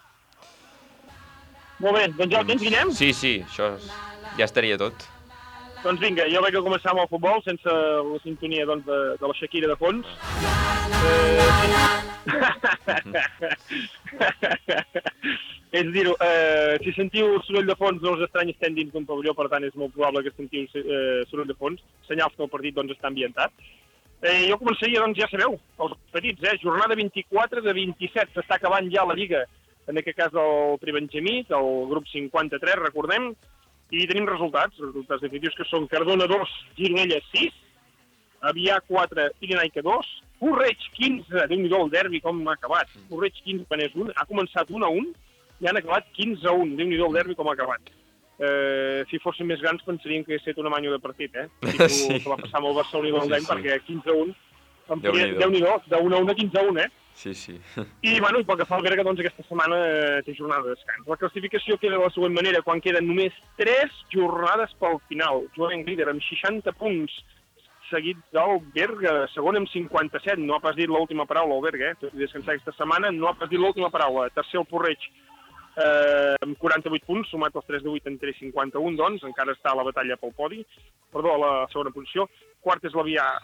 S16: Molt bé, doncs ja el tens, Guillem?
S15: Sí, això ja estaria tot.
S16: Doncs vinga, jo vaig a començar amb el futbol, sense la sintonia doncs, de la Shakira de fons. És a dir, si sentiu soroll de fons no us estrany, estem dins d'un pavelló, per tant és molt probable que sentiu soroll de fons, senyals que el partit doncs, està ambientat. Jo començaria, doncs ja sabeu, els petits, jornada 24 de 27, s'està acabant ja la Lliga, en aquest cas el Prebenjamí, del grup 53, recordem, i tenim resultats definitius que són Cardona 2, Gironella 6, Avià 4, Pirinaica 2, Porreig 15, Déu-n'hi-do el derbi com ha acabat, Porreig 15, Penès 1, ha començat 1-1 i han acabat 15-1, Déu-n'hi-do el derbi com ha acabat. Si fossin més grans pensaríem que hagués estat un amanyo de partit, que va passar amb el Barcelona i l'Aldem, perquè 15-1, Déu-n'hi-do, de 1-1 a 15-1,
S15: Sí.
S16: I, bueno, pel que fa al Berga, doncs aquesta setmana té jornada de descans. La classificació queda de la següent manera, quan queden només 3 jornades pel final. Joan líder amb 60 punts, seguit del Berga, segon amb 57, no ha pas dit l'última paraula el Berga, tot i descansar aquesta setmana, no ha pas dit l'última paraula. Tercer el Porreig, amb 48 punts, sumat als 3 de 8 en 3,51, doncs, encara està a la batalla pel podi, a la segona posició. Quart és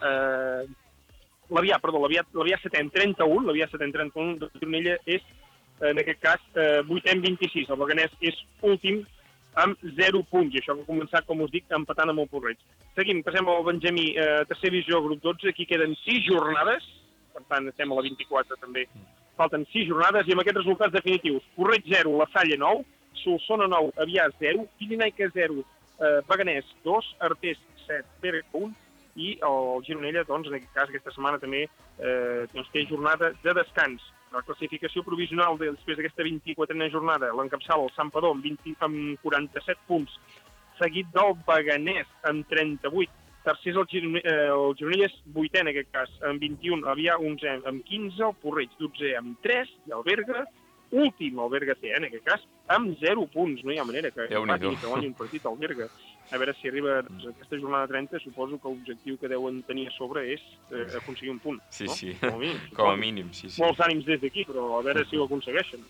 S16: l'Avià 7 en 31, l'Avià 7 en 31, de Gironella és, en aquest cas, 8 en 26. El Beganès és últim amb 0 punts, i això que ha començat, com us dic, empatant amb el Porreig. Seguim, passem al Benjamí, tercera divisió, grup 12, aquí queden 6 jornades, per tant, estem a la 24 també, falten 6 jornades, i amb aquests resultats definitius, Porreig 0, La Salle 9, Solsona 9, Avià 0, Pirinaica 0, Beganès 2, Artés 7, Berga 1, i el Gironella, doncs, en aquest cas, aquesta setmana també té jornada de descans. La classificació provisional després d'aquesta 24a jornada l'encapçala el Santpedor amb 47 punts, seguit del Beganès amb 38. Tercer és el Gironella, és 8è en aquest cas, amb 21. Avià 11è amb 15, el Porreig 12è amb 3, i el Berga, últim, el Berga C, en aquest cas, amb 0 punts. No hi ha manera que guanyi un partit al Berga. A veure si arriba aquesta jornada 30, suposo que l'objectiu que deuen tenir a sobre és aconseguir un punt.
S15: Sí,
S16: no?
S15: sí,
S16: com a
S15: mínim, sí.
S16: Molts ànims des d'aquí, però a veure si ho aconsegueixen.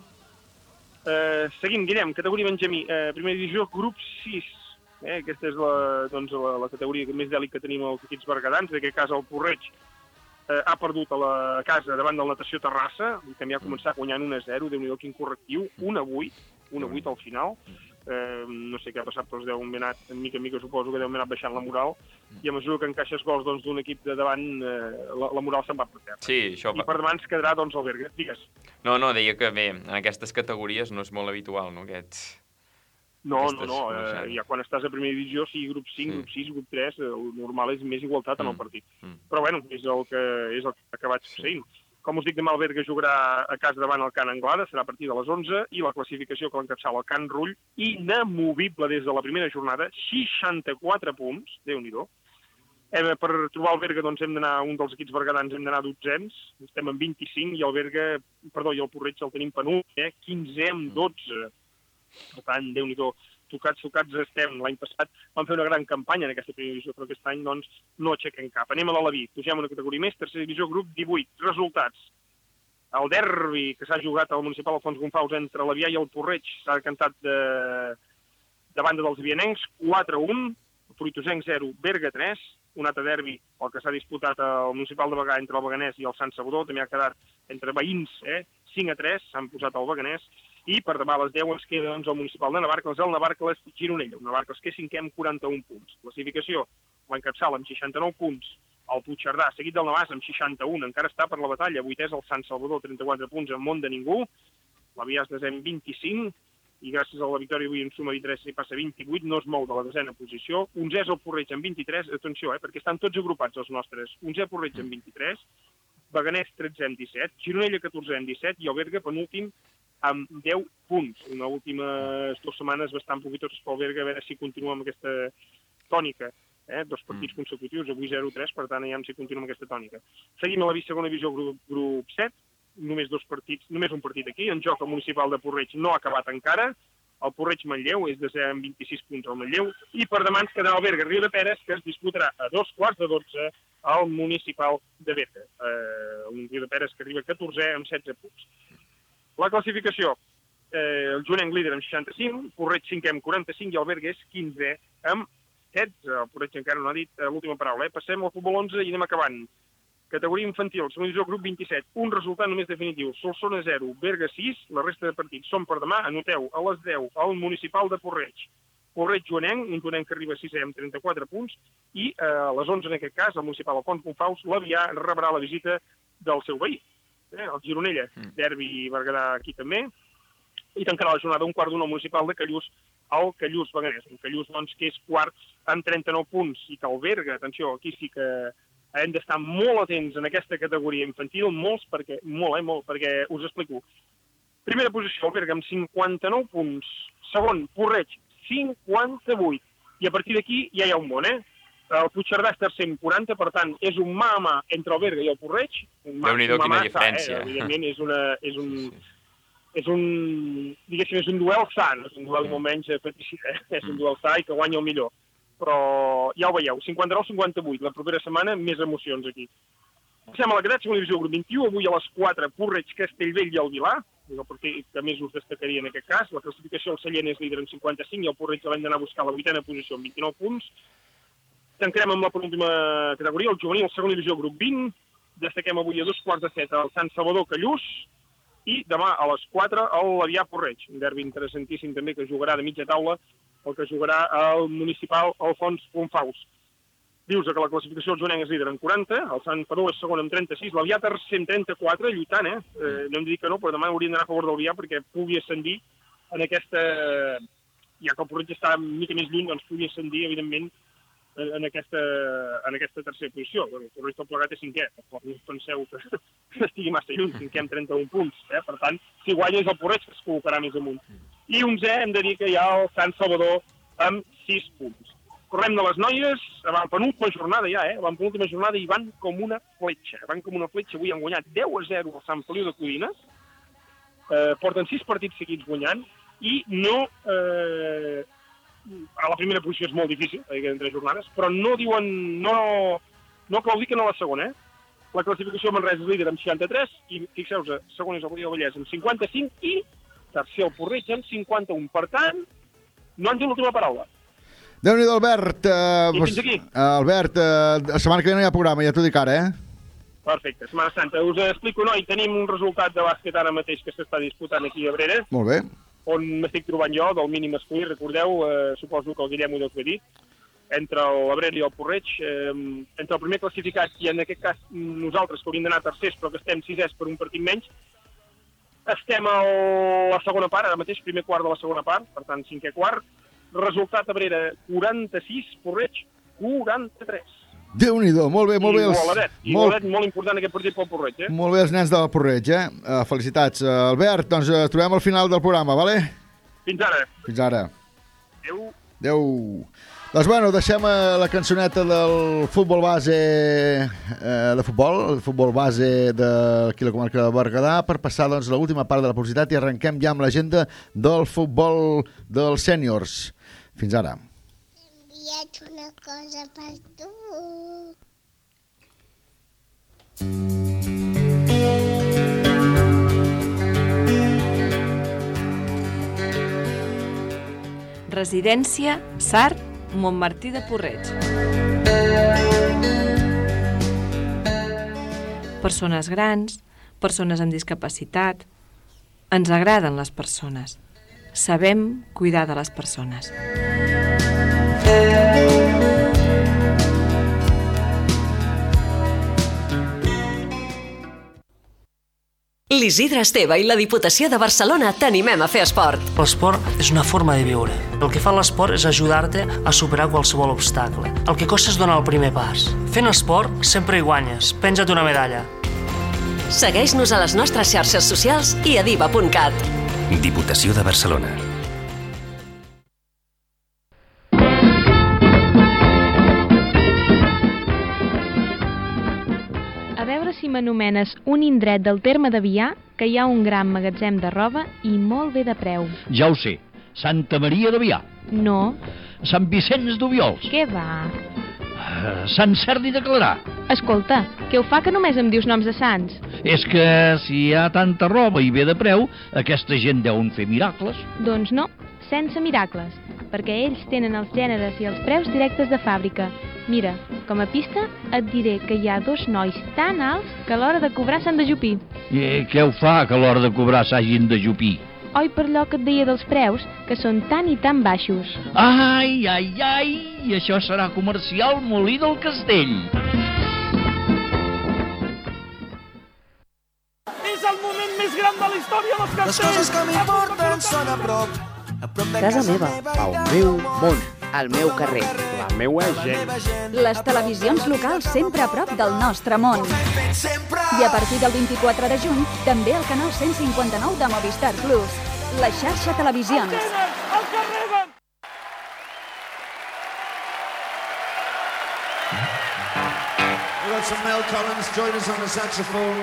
S16: Seguim, Guillem, categoria Benjamí, primera divisió, grup 6. Aquesta és la categoria més d'èlit que tenim als equips bergadans, en aquest cas el Porreig ha perdut a la casa davant del Natació Terrassa, i també ha començat guanyant 1-0, Déu-n'hi-do quin correctiu, 1-8 al final. No sé què ha passat, però es deu haver anat, mica en mica suposo que deu haver anat baixant la moral, i a mesura que encaixes gols d'un equip de davant, la moral se'n va per terra.
S15: Sí, això...
S16: I per davant es quedarà el Berga. Digues.
S15: No, deia que bé, en aquestes categories no és molt habitual, no, aquests...
S16: No, ja quan estàs a primera divisió, sigui grup 5, grup 6, grup 3, el normal és més igualtat en el partit. Però bueno, és el que ha acabat succeint. Com us dic, demà el Berga jugarà a casa davant el Can Anglada, serà a partir de les 11, i la classificació que l'encapçala el Can Rull, inamovible des de la primera jornada, 64 punts, Déu-n'hi-do. Per trobar el Berga, doncs, hem d'anar, un dels equips bergadans, hem d'anar 12ens, estem en 25, i el Porreig el tenim penúltim, 15 amb 12. Per tant, Déu-n'hi-do, tocats estem. L'any passat vam fer una gran campanya en aquesta primera divisió, però aquest any, doncs, no aixequem cap. Anem a l'Alaví, pugem una categoria més, tercera divisió, grup 18. Resultats. El derbi que s'ha jugat al municipal Alfons Gonfaus entre l'Avià i el Porreig s'ha decantat de banda dels avianencs, 4-1, Fruitosenc 0, Berga 3, un altre derbi, el que s'ha disputat al municipal de Bagà entre el Beganès i el Sant Salvador, també ha quedat entre veïns, 5-3, s'han posat al Beganès, i per demà a les 10 ens queda doncs, el municipal de Navarcles, el Navarcles Gironella, un Navarcles que és 5è amb 41 punts. Classificació, l'encapçala amb 69 punts, el Puigcerdà, seguit del Navàs amb 61, encara està per la batalla, 8è és el Sant Salvador, 34 punts, en món de ningú, la Vias de 25, i gràcies a la victòria avui en suma 23 s'hi passa 28, no es mou de la 10a posició, 11è és el Porreig amb 23, atenció, perquè estan tots agrupats els nostres, 11è Porreig amb 23, Beganès 13è amb 17, Gironella 14è amb 17 i el Berga penúltim amb 10 punts. Una últimes 2 setmanes bastant poquitoses pel Berga, a veure si continua amb aquesta tònica. 2 partits consecutius, avui 0-3, per tant, ja si continua amb aquesta tònica. Seguim a la segona divisió, grup 7, només un partit aquí, en joc el municipal de Porreig no ha acabat encara, el Porreig-Manlleu és desè amb 26 punts al Manlleu, i per demà ens quedarà el Berga Riu de Peres, que es disputarà a 2:15 al municipal de Berga. Un Riu de Peres que arriba a 14è amb 16 punts. La classificació, el Jonenc líder amb 65, Porreig 5è amb 45 i el Berga és 15è amb 16. El Porreig encara no ha dit l'última paraula. Passem al futbol 11 i anem acabant. Categoria infantil, segona divisió, grup 27, un resultat només definitiu, Solsona 0, Berga 6, la resta de partits són per demà, anoteu, a les 10, al municipal de Porreig. Porreig-Jonenc, un Jonenc que arriba a 6è amb 34 punts, i a les 11, en aquest cas, al municipal Alfons Confaus, l'Avià rebrà la visita del seu veí, el Gironella, derbi i Berguedà aquí també, i tancarà la jornada un quart d'una al municipal de Callús, al Callús Beganès. Un Callús, doncs, que és quart amb 39 punts, i que el Berga, atenció, aquí sí que hem d'estar molt atents en aquesta categoria infantil, molt, perquè us explico. Primera posició, el Berga amb 59 punts. Segon, Porreig, 58. I a partir d'aquí ja hi ha un món, El Puigcerdà és tercer amb 40, per tant, és un mà a mà entre el Berga i el Porreig.
S15: Déu-n'hi-do, quina diferència.
S16: Evidentment, és un duel sa, no és un duel molt menys feticida, és un duel sa i que guanya el millor. Però ja ho veieu, 59-58, la propera setmana més emocions aquí. Passem a la cadet, segona divisió, grup 21, avui a les 4, Porreig, Castellvell i el Vilar, el partit que més us destacaria en aquest cas. La classificació, el Sallent és líder amb 55 i el Porreig l'hem d'anar a buscar a la 8a posició amb 29 punts. Tancarem amb la penúltima categoria, el juvenil, segona divisió, grup 20. Destaquem avui a 2:15 al Sant Salvador Callús i demà a les 4 al l'Avià Porreig. Un derbi interessantíssim també que jugarà de mitja taula, el que jugarà al municipal Alfons Confaus. Dius que la classificació del Jonenc és líder amb 40, el Sant Padó és segon amb 36, l'Avià tercer amb 34, lluitant, no hem de dir que no, però demà hauríem d'anar a favor del Avià perquè pugui ascendir en aquesta... Ja que el Porreig està una mica més lluny, doncs pugui ascendir, evidentment, en aquesta tercera posició. El Porreig tot plegat és 5è, no penseu que estigui massa lluny, 5è amb 31 punts. Per tant, si guanya és el Porreig que es col·locarà més amunt. I 11è hem de dir que hi ha el Sant Salvador amb 6 punts. Correm de les noies, van penúltima jornada ja, van penúltima jornada i van com una fletxa. Avui han guanyat 10-0 al Sant Feliu de Codines, porten 6 partits seguits guanyant, i no... A la primera posició és molt difícil, perquè queden 3 jornades, però no diuen... No claudiquen a la segona, La classificació Manresa és líder amb 63, i fixeu-vos, segon és el Badia del Vallès amb 55, i tercer el Porreig amb 51. Per tant, no han dit l'última paraula.
S3: Déu-n'hi-do, Albert.
S16: I fins aquí.
S3: Albert, la setmana que ve no hi ha programa, ja t'ho dic ara,
S16: Perfecte, Setmana Santa. Us explico, tenim un resultat de bàsquet ara mateix que s'està disputant aquí a Abrera.
S3: Molt bé.
S16: On m'estic trobant jo, del mínim masculí, recordeu, suposo que el Guillem ho deu fer dit, entre l'Abrera i el Porreig, entre el primer classificat i en aquest cas nosaltres, que hauríem d'anar tercers, però que estem 6è per un partit menys, estem a la segona part, ara mateix, primer quart de la segona part, per tant, 5è quart, resultat Abrera 46, Porreig 43.
S3: Déu-n'hi-do, molt bé, molt bé.
S16: Igualet, molt important aquest partit pel Porreig,
S3: Molt bé els nens del Porreig, felicitats. Albert, doncs trobem al final del programa, vale?
S16: Fins ara.
S3: Fins ara.
S16: Adéu.
S3: Adéu. Doncs bueno, deixem la cançoneta del futbol base de futbol, el futbol base d'aquí la comarca de Berguedà, per passar doncs l'última part de la publicitat i arrenquem ja amb l'agenda del futbol dels sèniors. Fins ara.
S5: Enviat una cosa per tu.
S17: Residència Sart, Montmartí de Porreig. Persones grans, persones amb discapacitat. Ens agraden les persones. Sabem cuidar de les persones.
S18: L'Isidre Esteve i la Diputació de Barcelona t'animem a fer esport.
S19: L'esport és una forma de viure. El que fa l'esport és ajudar-te a superar qualsevol obstacle. El que costa és donar el primer pas. Fent esport sempre hi guanyes. Penja't una medalla.
S18: Segueix-nos a les nostres xarxes socials i a diva.cat.
S20: Diputació de Barcelona.
S21: A veure si m'anomenes un indret del terme de Vià que hi ha un gran magatzem de roba i molt bé de preu.
S22: Ja ho sé. Santa Maria de Vià.
S21: No.
S22: Sant Vicenç d'Ubiols.
S21: Què va?
S22: Sant Serdi de Clarà.
S21: Escolta, què ho fa que només em dius noms de sants?
S22: És que si hi ha tanta roba i bé de preu, aquesta gent deuen fer miracles.
S21: Doncs no, sense miracles, perquè ells tenen els gèneres i els preus directes de fàbrica. Mira, com a pista et diré que hi ha 2 nois tan alts que a l'hora de cobrar s'han d'ajupir.
S22: I què ho fa que a l'hora de cobrar s'hagin d'ajupir?
S21: Oi, per allò que et deia dels preus, que són tan i tan baixos.
S22: Ai, ai, ai, i això serà comercial Molí del Castell.
S23: És el moment més gran de la història dels castells!
S24: Les coses que m'importen són a prop de
S25: casa meva, el meu món, el meu carrer,
S23: la meua gent.
S26: Les televisions locals sempre a prop del nostre món. I a partir del 24 de juny, també el canal 159 de Movistar Plus, la xarxa Televisions.
S23: El carreguen!
S27: We've got some Mel Collins join us on the saxophone.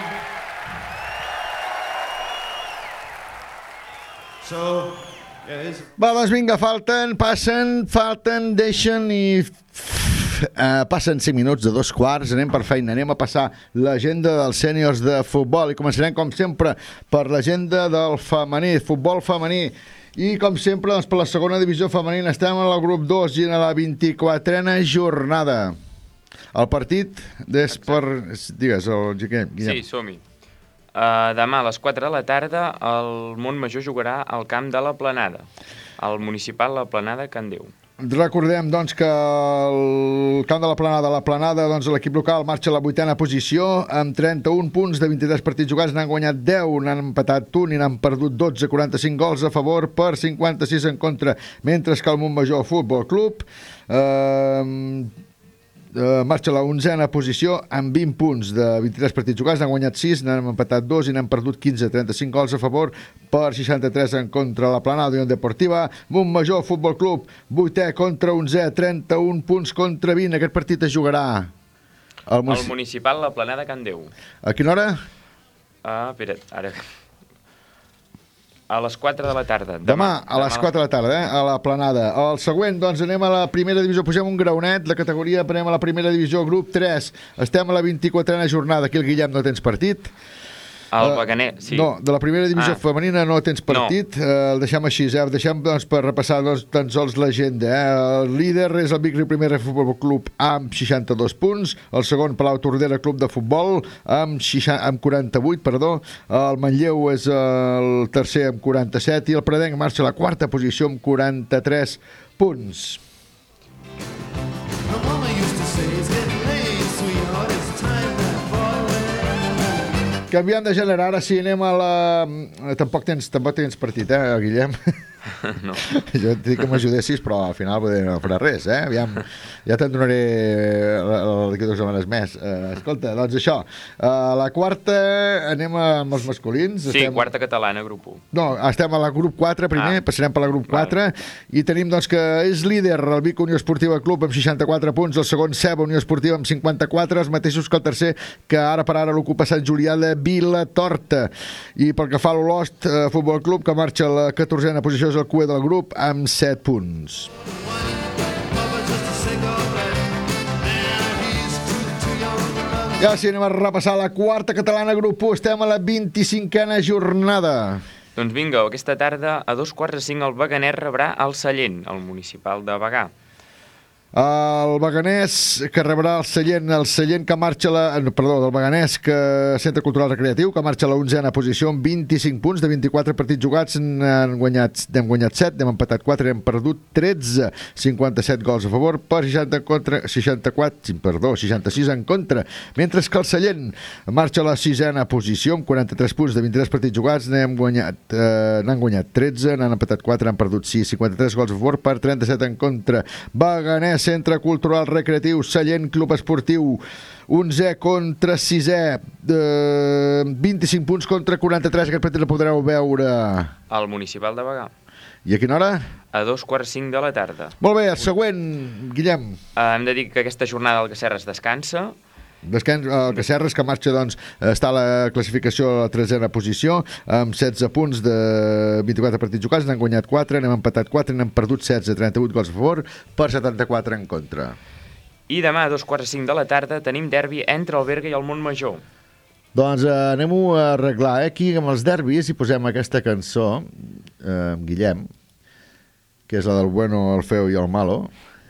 S27: So...
S3: Va, doncs vinga, falten, deixen i... passen 5 minuts de 2:15, anem per feina, anem a passar l'agenda dels sèniors de futbol i començarem, com sempre, per l'agenda del femení, futbol femení. I, com sempre, doncs, per la segona divisió femenina estem en el grup 2 i en la 24a jornada. El partit és per... Digues, el Guillem.
S15: Sí, som-hi. Demà a les 4 de la tarda el Montmajor jugarà al camp de la Planada, al municipal La Planada Can Déu.
S3: Recordem, doncs, que el camp de la Planada, doncs, l'equip local marxa a la 8a posició amb 31 punts de 23 partits jugats, n'han guanyat 10, n'han empatat 1 i n'han perdut 12, 45 gols a favor per 56 en contra, mentre que el Montmajor Futbol Club marxa a la 11a posició amb 20 punts de 23 partits jugats, n'han guanyat 6, n'han empatat 2 i n'han perdut 15, 35 gols a favor per 63 en contra. La Planada Unió Deportiva, Montmajor Futbol Club 8è contra 11è, 31 punts contra 20. Aquest partit es jugarà
S15: al municipal La Planada Can Déu.
S3: A quina hora?
S15: Espera't, ara... A les 4 de la tarda.
S3: Demà a les 4 de la tarda, a la Planada. El següent, doncs, anem a la primera divisió, pugem un graonet, la categoria, anem a la primera divisió, grup 3. Estem a la 24a jornada, aquí el Guillem no tens partit.
S15: El Paganer, sí.
S3: No, de la primera divisió femenina no tens partit, no. El deixem així, el deixem doncs, per repassar doncs, tan sols l'agenda. El líder és el Vic-Riu Primer Futbol Club amb 62 punts, el segon Palau Tordera Club de Futbol amb 48, perdó. El Manlleu és el tercer amb 47 i el Pradenc marxa a la quarta posició amb 43 punts. Canviant de gènere, ara sí, anem a la... Tampoc tens partit, Guillem?
S15: No.
S3: Jo et dic que m'ajudessis, però al final no farà res, Aviam, ja te'n donaré d'aquí 2 setmanes més. Escolta, doncs això, la quarta anem amb els masculins.
S15: Sí, quarta catalana, grup 1.
S3: No, estem a la grup 4 primer, passarem per la grup 4, i tenim doncs que és líder el Vic Unió Esportiva Club amb 64 punts, el segon Ceba Unió Esportiva amb 54, els mateixos que el tercer, que ara per ara l'ocupa Sant Julià de Vilatorta. I pel que fa a l'Olost Futbol Club, que marxa a la 14a posició, és el cué del grup amb 7 punts. Ja sí, anem a repassar la quarta catalana grup 1. Estem a la 25a jornada.
S15: Doncs vinga, aquesta tarda a 4:45 el Baganer rebrà el Sallent, el municipal de Bagà.
S3: El Beganès, que rebrà el Sallent que marxa del Beganès, Centre Cultural Recreatiu, que marxa a la 11a posició amb 25 punts de 24 partits jugats. N'hem guanyat 7, n'hem empatat 4, n'hem perdut 13, 57 gols a favor per 66 en contra, mentre que el Sallent marxa a la 6a posició amb 43 punts de 23 partits jugats. N'han guanyat 13, n'han empatat 4, n'han perdut 6, 53 gols a favor per 37 en contra. Beganès, Centre Cultural Recreatiu, Sallent, Club Esportiu, 11è contra 6è, 25 punts contra 43. Aquest partit el podreu veure
S15: al Municipal de Bagà.
S3: I a quina hora?
S15: A 2:45 de la tarda.
S3: Molt bé, el següent, Guillem.
S15: Hem de dir que aquesta jornada el Cacerres descansa.
S3: El Cacerres, que marxa, doncs, està a la classificació a la 3a posició, amb 16 punts de 24 partits jugats. N'han guanyat 4, n'hem empatat 4, n'hem perdut 16, 38 gols a favor per 74 en contra.
S15: I demà a 2:45 de la tarda tenim derbi entre el Berga i el Montmajor.
S3: Doncs anem-ho a arreglar. Aquí amb els derbis hi posem aquesta cançó, Guillem, que és la del bueno, el feo i el malo.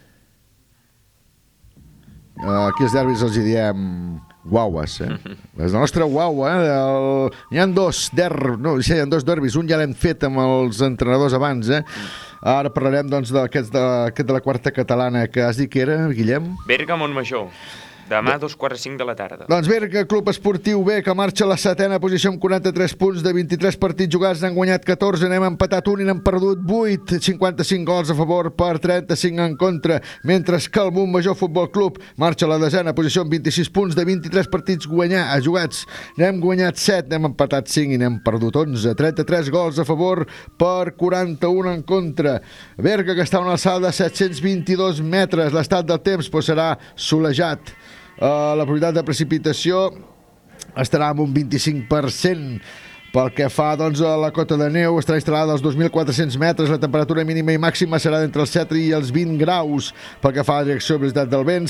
S3: Aquí els derbis els hi diem guaues, És la nostra guaua, Hi ha dos derbis, un ja l'hem fet amb els entrenadors abans, Ara parlarem, doncs, d'aquest de la quarta catalana que has dit que era, Guillem?
S15: Berga-Montmajor. Demà a 2:45 de la tarda.
S3: Doncs Berga, Club Esportiu B, que marxa a la 7a posició amb 43 punts de 23 partits jugats. N'han guanyat 14, n'hem empatat 1 i n'hem perdut 8. 55 gols a favor per 35 en contra. Mentre que el Montmajor Futbol Club marxa a la 10a posició amb 26 punts de 23 partits jugats. N'hem guanyat 7, n'hem empatat 5 i n'hem perdut 11. 33 gols a favor per 41 en contra. Berga, que està a una alçada de 722 metres. L'estat del temps serà solejat. La probabilitat de precipitació estarà amb un 25%. Pel que fa, doncs, a la cota de neu, estarà instal·lada als 2.400 metres. La temperatura mínima i màxima serà d'entre els 7 i els 20 graus. Pel que fa a la direcció i velocitat del vent,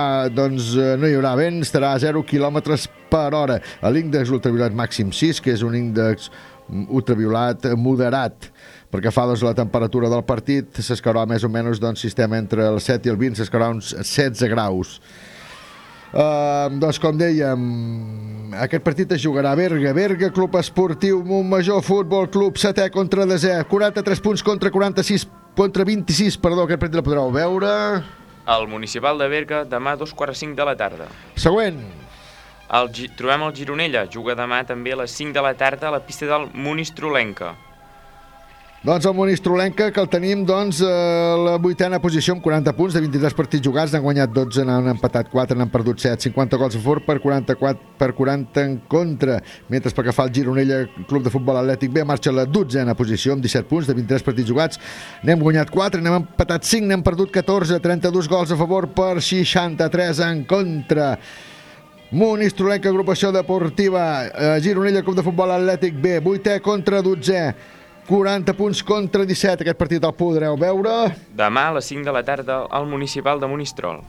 S3: no hi haurà vent, estarà a 0 km per hora. L'índex ultraviolat màxim 6, que és un índex ultraviolat moderat. Perquè fa, doncs, la temperatura del partit s'escaurà més o menys, doncs, si estem entre els 7 i el 20, s'escaurà uns 16 graus. Doncs, com dèiem, aquest partit es jugarà a Berga, Club Esportiu Montmajor Futbol Club, 7è contra 10è, 43 punts contra 26, aquest partit el podreu veure
S15: al Municipal de Berga demà a 2:45 de la tarda.
S3: Següent.
S15: Trobem el Gironella, juga demà també a les 5 de la tarda a la pista del Monistrulenca.
S3: Doncs el Monistrulenca, que el tenim, doncs, a la 8a posició amb 40 punts de 23 partits jugats. N'han guanyat 12, n'han empatat 4, n'han perdut 7, 50 gols a favor per 40 en contra. Mentre que fa el Gironella Club de Futbol Atlètic B, marxa a la 12a posició amb 17 punts de 23 partits jugats. N'hem guanyat 4, n'hem empatat 5, n'hem perdut 14, 32 gols a favor per 63 en contra. Monistrulenca, agrupació deportiva, Gironella Club de Futbol Atlètic B, 8è contra 12è. 40 punts contra 17. Aquest partit el podreu veure
S15: demà a les 5 de la tarda al Municipal de Monistrol.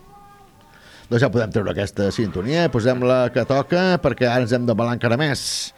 S3: Doncs ja podem treure aquesta sintonia, posem la que toca, perquè ara ens hem d'embalar encara més.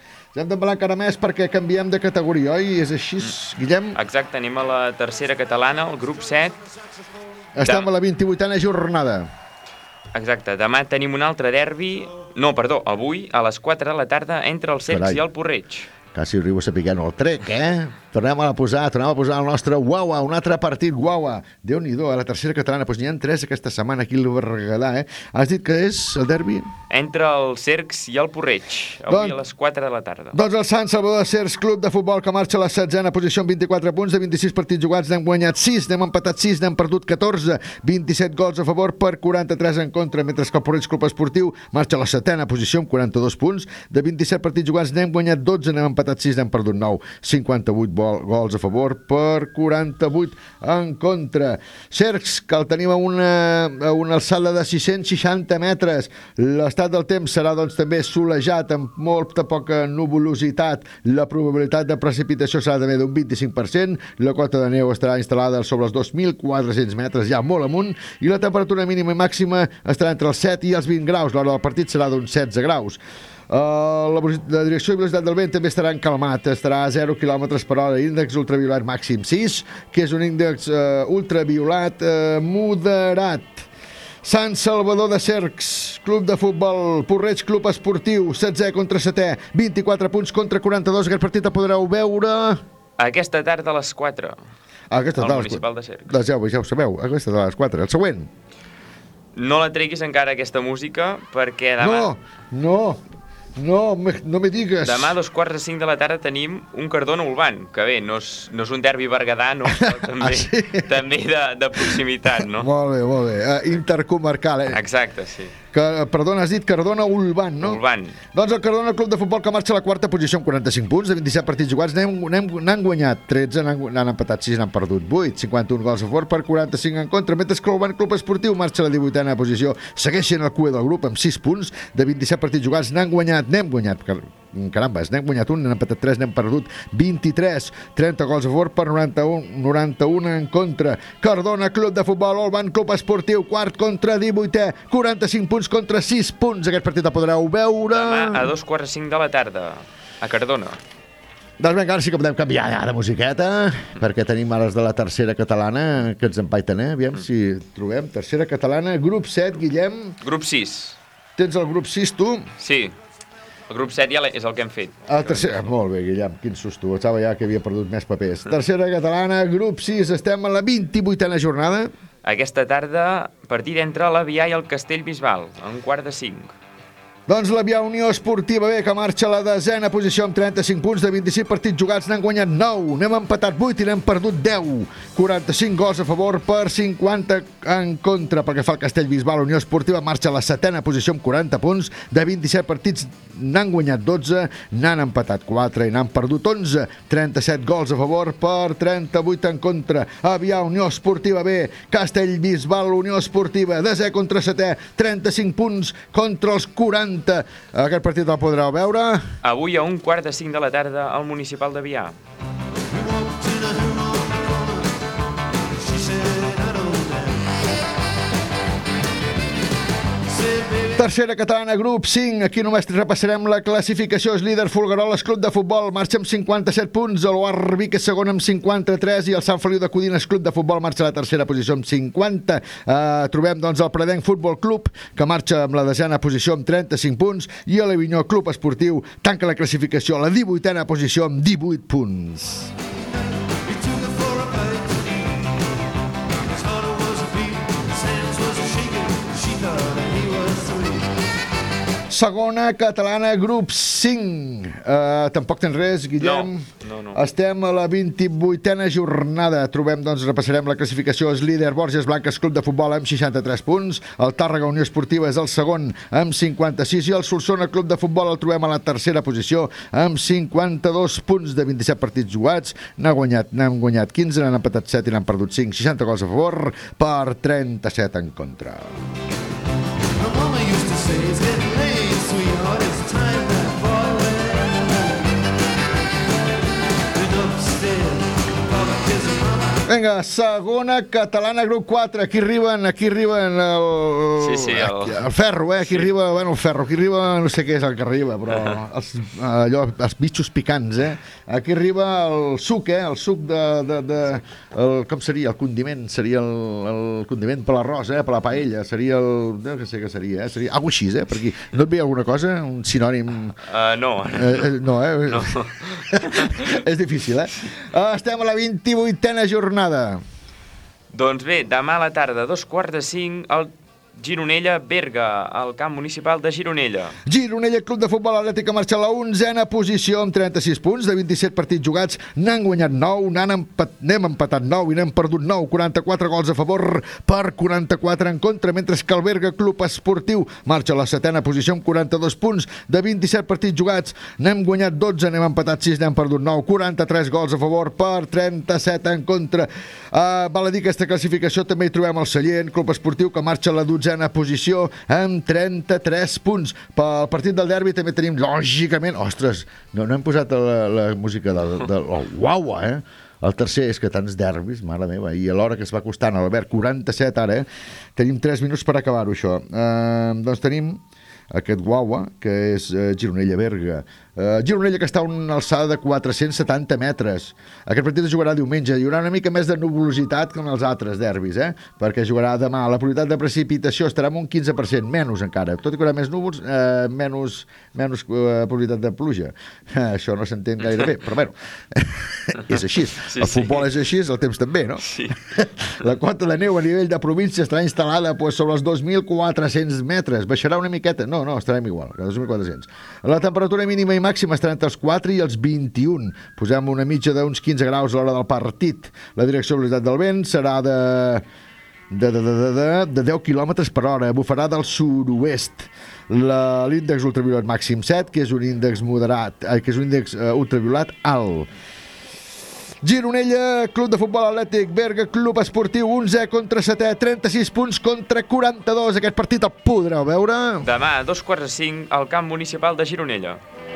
S3: Perquè canviem de categoria, oi? És així, Guillem?
S15: Exacte, anem a la tercera catalana, el grup 7.
S3: Estem a la 28a jornada.
S15: Exacte, demà tenim un altre derbi, avui a les 4 de la tarda entre el Cercs i el Porreig.
S3: Quasi arribo a saber el trec, Tornem a posar el nostre guaua, un altre partit guaua. Déu-n'hi-do, a la tercera catalana, doncs n'hi ha 3 aquesta setmana aquí al Berguedà, Has dit que és el derbi?
S15: Entre el Cercs i el Porreig, avui a les 4 de la tarda.
S3: Doncs el Sant Salvador Cercs Club de Futbol, que marxa a la 16a posició amb 24 punts de 26 partits jugats. N'hem guanyat 6, n'hem empatat 6, n'hem perdut 14, 27 gols a favor per 43 en contra, mentre que el Porreig Club Esportiu marxa a la 7a posició amb 42 punts de 27 partits jugats. N'hem guanyat 12, n'hem empatat 6, n'hem perdut 9, 58 gols a favor per 48 en contra. Cercs, que el tenim a una alçada de 660 metres. L'estat del temps serà, doncs, també solejat, amb molta poca nuvolositat. La probabilitat de precipitació serà també d'un 25%. La cota de neu estarà instal·lada sobre els 2.400 metres, ja molt amunt, i la temperatura mínima i màxima estarà entre els 7 i els 20 graus. L'hora del partit serà d'uns 16 graus. La direcció i velocitat del vent també estarà calmat, estarà a 0 km per hora, índex ultraviolat màxim 6, que és un índex ultraviolat moderat. Sant Salvador de Cercs, club de futbol, Porreig, club esportiu, 16 contra 7è, 24 punts contra 42. Aquest partit el podreu veure...
S15: Aquesta tarda a les 4.
S3: Aquesta tarda
S15: al municipal de Cercs.
S3: Ja ho sabeu, aquesta tarda a les 4. El següent.
S15: No la treguis encara, aquesta música, perquè demà...
S3: No me digues.
S15: Demà a 4:45 de la tarda tenim un Cardona-Olvan, que bé, no és un derbi berguedà, no, però també de proximitat, no?
S3: Molt bé. Intercomarcal,
S15: Exacte, sí.
S3: Perdona, has dit Cardona-Olvan, no?
S15: Olvan.
S3: Doncs el Cardona, club de futbol que marxa a la quarta posició amb 45 punts, de 27 partits jugats, n'han guanyat 13, n'han empatat 6, n'han perdut 8, 51 gols a favor per 45 en contra, mentre que l'Olvan, club esportiu, marxa a la 18a posició, segueixen el cua del grup amb 6 punts, de 27 partits jugats, n'hem guanyat, n'hem guanyat 1, n'hem empatat 3, n'hem perdut 23, 30 gols a favor per 91 en contra. Cardona, club de futbol, Olvan, club esportiu, quart contra 18è, 45 punts contra 6 punts. Aquest partit el podreu veure...
S15: Demà a 2:45 de la tarda, a Cardona.
S3: Doncs vinga, ara sí que podem canviar de musiqueta, perquè tenim ara els de la tercera catalana, que ens empaiten, Aviam si trobem. Tercera catalana, grup 7, Guillem.
S15: Grup 6.
S3: Tens el grup 6, tu?
S15: Sí. El grup 7 ja és el que hem fet.
S3: Molt bé, Guillem, quin susto. Pensava ja que havia perdut més papers. Tercera catalana, grup 6, estem a la 28a jornada.
S15: Aquesta tarda, partit entre l'Avià i el Castellbisbal, a 4:45.
S3: Doncs l'Avià Unió Esportiva B, que marxa a la 10a posició amb 35 punts de 26 partits jugats, n'han guanyat 9, n'hem empatat 8 i n'hem perdut 10. 45 gols a favor per 50 en contra. Pel que fa al Castellbisbal, Unió Esportiva marxa a la 7a posició amb 40 punts, de 27 partits n'han guanyat 12, n'han empatat 4 i n'han perdut 11. 37 gols a favor per 38 en contra. Avià Unió Esportiva B, Castellbisbal Unió Esportiva, 10è contra 7è, 35 punts contra els 40. Aquest partit el podreu veure
S15: avui a 1:45 de la tarda al municipal d'Avià.
S3: Tercera catalana, grup 5. Aquí només repassarem la classificació. És líder Folgueroles, club de futbol, marxa amb 57 punts. El Vic és segon amb 53 i el Sant Feliu de Codines, club de futbol, marxa a la tercera posició amb 50. Trobem doncs el Predenc Futbol Club, que marxa amb la 10a posició amb 35 punts, i l'Avinyó Club Esportiu tanca la classificació a la 18a posició amb 18 punts. Segona catalana, grup 5. Tampoc tens res, Guillem?
S15: No.
S3: Estem a la 28a jornada. Trobem, doncs, repassarem la classificació. És líder Borges Blanques, club de futbol, amb 63 punts. El Tàrrega Unió Esportiva és el segon, amb 56. I el Solsona, club de futbol, el trobem a la tercera posició, amb 52 punts de 27 partits jugats. N'han guanyat 15, n'han empatat 7 i n'han perdut 5. 60 gols a favor per 37 en contra. Vinga, segona catalana, grup 4. Aquí arriben el ferro, Aquí arriba, el ferro. Aquí arriba, no sé què és el que arriba, però els bitxos picants, Aquí arriba el suc, el suc com seria? El condiment. Seria el condiment per l'arròs, per la paella. Seria no sé què seria, Seria alguna així, per aquí. No et veia alguna cosa? Un sinònim?
S15: No.
S3: No. És difícil, Estem a la 28a jornada.
S15: Doncs bé, demà a la tarda, 2:45, el Gironella-Berga, al camp municipal de Gironella.
S3: Gironella, club de futbol atlètic, que marxa a la 11a posició amb 36 punts, de 27 partits jugats, n'han guanyat 9, n'hem empatat 9 i n'hem perdut 9, 44 gols a favor per 44 en contra, mentre que el Berga, club esportiu, marxa a la 7a posició amb 42 punts, de 27 partits jugats, n'hem guanyat 12, n'hem empatat 6, n'hem perdut 9, 43 gols a favor per 37 en contra. Val a dir que aquesta classificació també hi trobem el Sallent, club esportiu, que marxa a la 12a posició amb 33 punts. Pel partit del derbi també tenim, lògicament, ostres, no hem posat la música del guau, El tercer, és que tants derbis, mare meva, i a l'hora que es va costant, Albert, 47 ara, tenim 3 minuts per acabar-ho, això. Doncs tenim aquest guagua, que és Gironella-Berga. Gironella, que està a una alçada de 470 metres. Aquest partit es jugarà diumenge. Hi haurà una mica més de nuvolositat que en els altres derbis, perquè jugarà demà. La probabilitat de precipitació estarà en un 15%, menys encara. Tot i que hi haurà més núvols, menys probabilitat de pluja. Això no s'entén gaire bé, però bueno, és així. El futbol és així, el temps també, no?
S15: Sí.
S3: La quota de neu a nivell de província estarà instal·lada sobre els 2.400 metres. Baixarà una miqueta? No, estarem igual, 2.400. La temperatura mínima i màxima estarà entre els 4 i els 21. Posem una mitja d'uns 15 graus a l'hora del partit. La direcció de velocitat del vent serà de 10 km per hora. Bufarà del sud-oest. L'índex ultraviolat màxim 7, que és un índex moderat, que és un índex ultraviolat alt. Gironella, Club de Futbol Atlètic, Berga, Club Esportiu, 11 contra 7, 36 punts contra 42. Aquest partit el podreu veure
S15: demà a 2:45 al camp municipal de Gironella.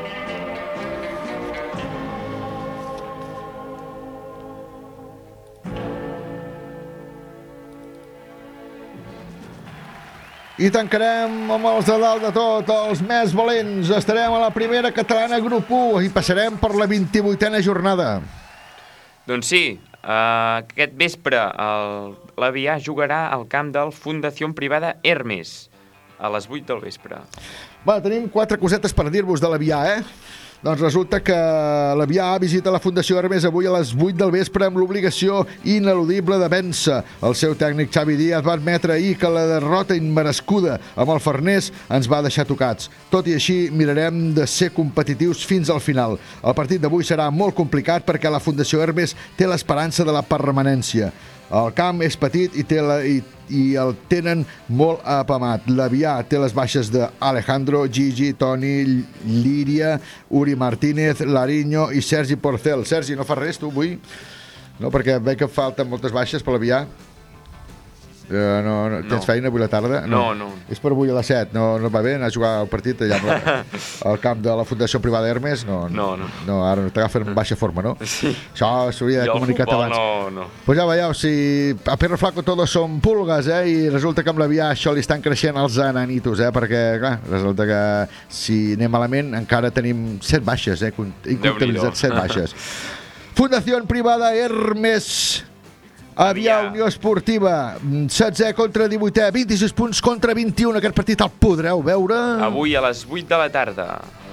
S3: I tancarem amb els de dalt de tot, els més valents. Estarem a la primera catalana grup 1 i passarem per la 28a jornada.
S15: Doncs sí, aquest vespre l'Avià jugarà al camp del Fundació Privada Hermes a les 8 del vespre.
S3: Tenim 4 cosetes per dir-vos de l'Avià, Doncs resulta que l'Avià visita la Fundació Hermes avui a les 8 del vespre amb l'obligació ineludible de vèncer. El seu tècnic Xavi Díaz va admetre ahir que la derrota immerescuda amb el Farners ens va deixar tocats. Tot i així, mirarem de ser competitius fins al final. El partit d'avui serà molt complicat perquè la Fundació Hermes té l'esperança de la permanència. El camp és petit i el tenen molt apamat. L'Avià té les baixes d'Alejandro, Gigi, Toni, Líria, Uri Martínez, Lariño i Sergi Porcel. Sergi, no fas res tu avui? No, perquè veig que falten moltes baixes per l'Avià. No. Tens feina avui a la tarda?
S15: No.
S3: És per avui a les 7. No va bé anar a jugar el partit allà al camp de la Fundació Privada Hermes? No, ara t'agafen en baixa forma, no?
S15: Sí.
S3: Això s'hauria de comunicar abans.
S15: No.
S3: Pues ja veieu, si a Perro Flaco todos són pulgas, i resulta que amb l'Avià això li estan creixent els ananitos, perquè, clar, resulta que si anem malament encara tenim 7 baixes, incomptabilitzat 7 baixes. Fundació Privada Hermes, Avià, Unió Esportiva, 16 contra 18, 26 punts contra 21. Aquest partit el podreu veure
S15: avui a les 8 de la tarda.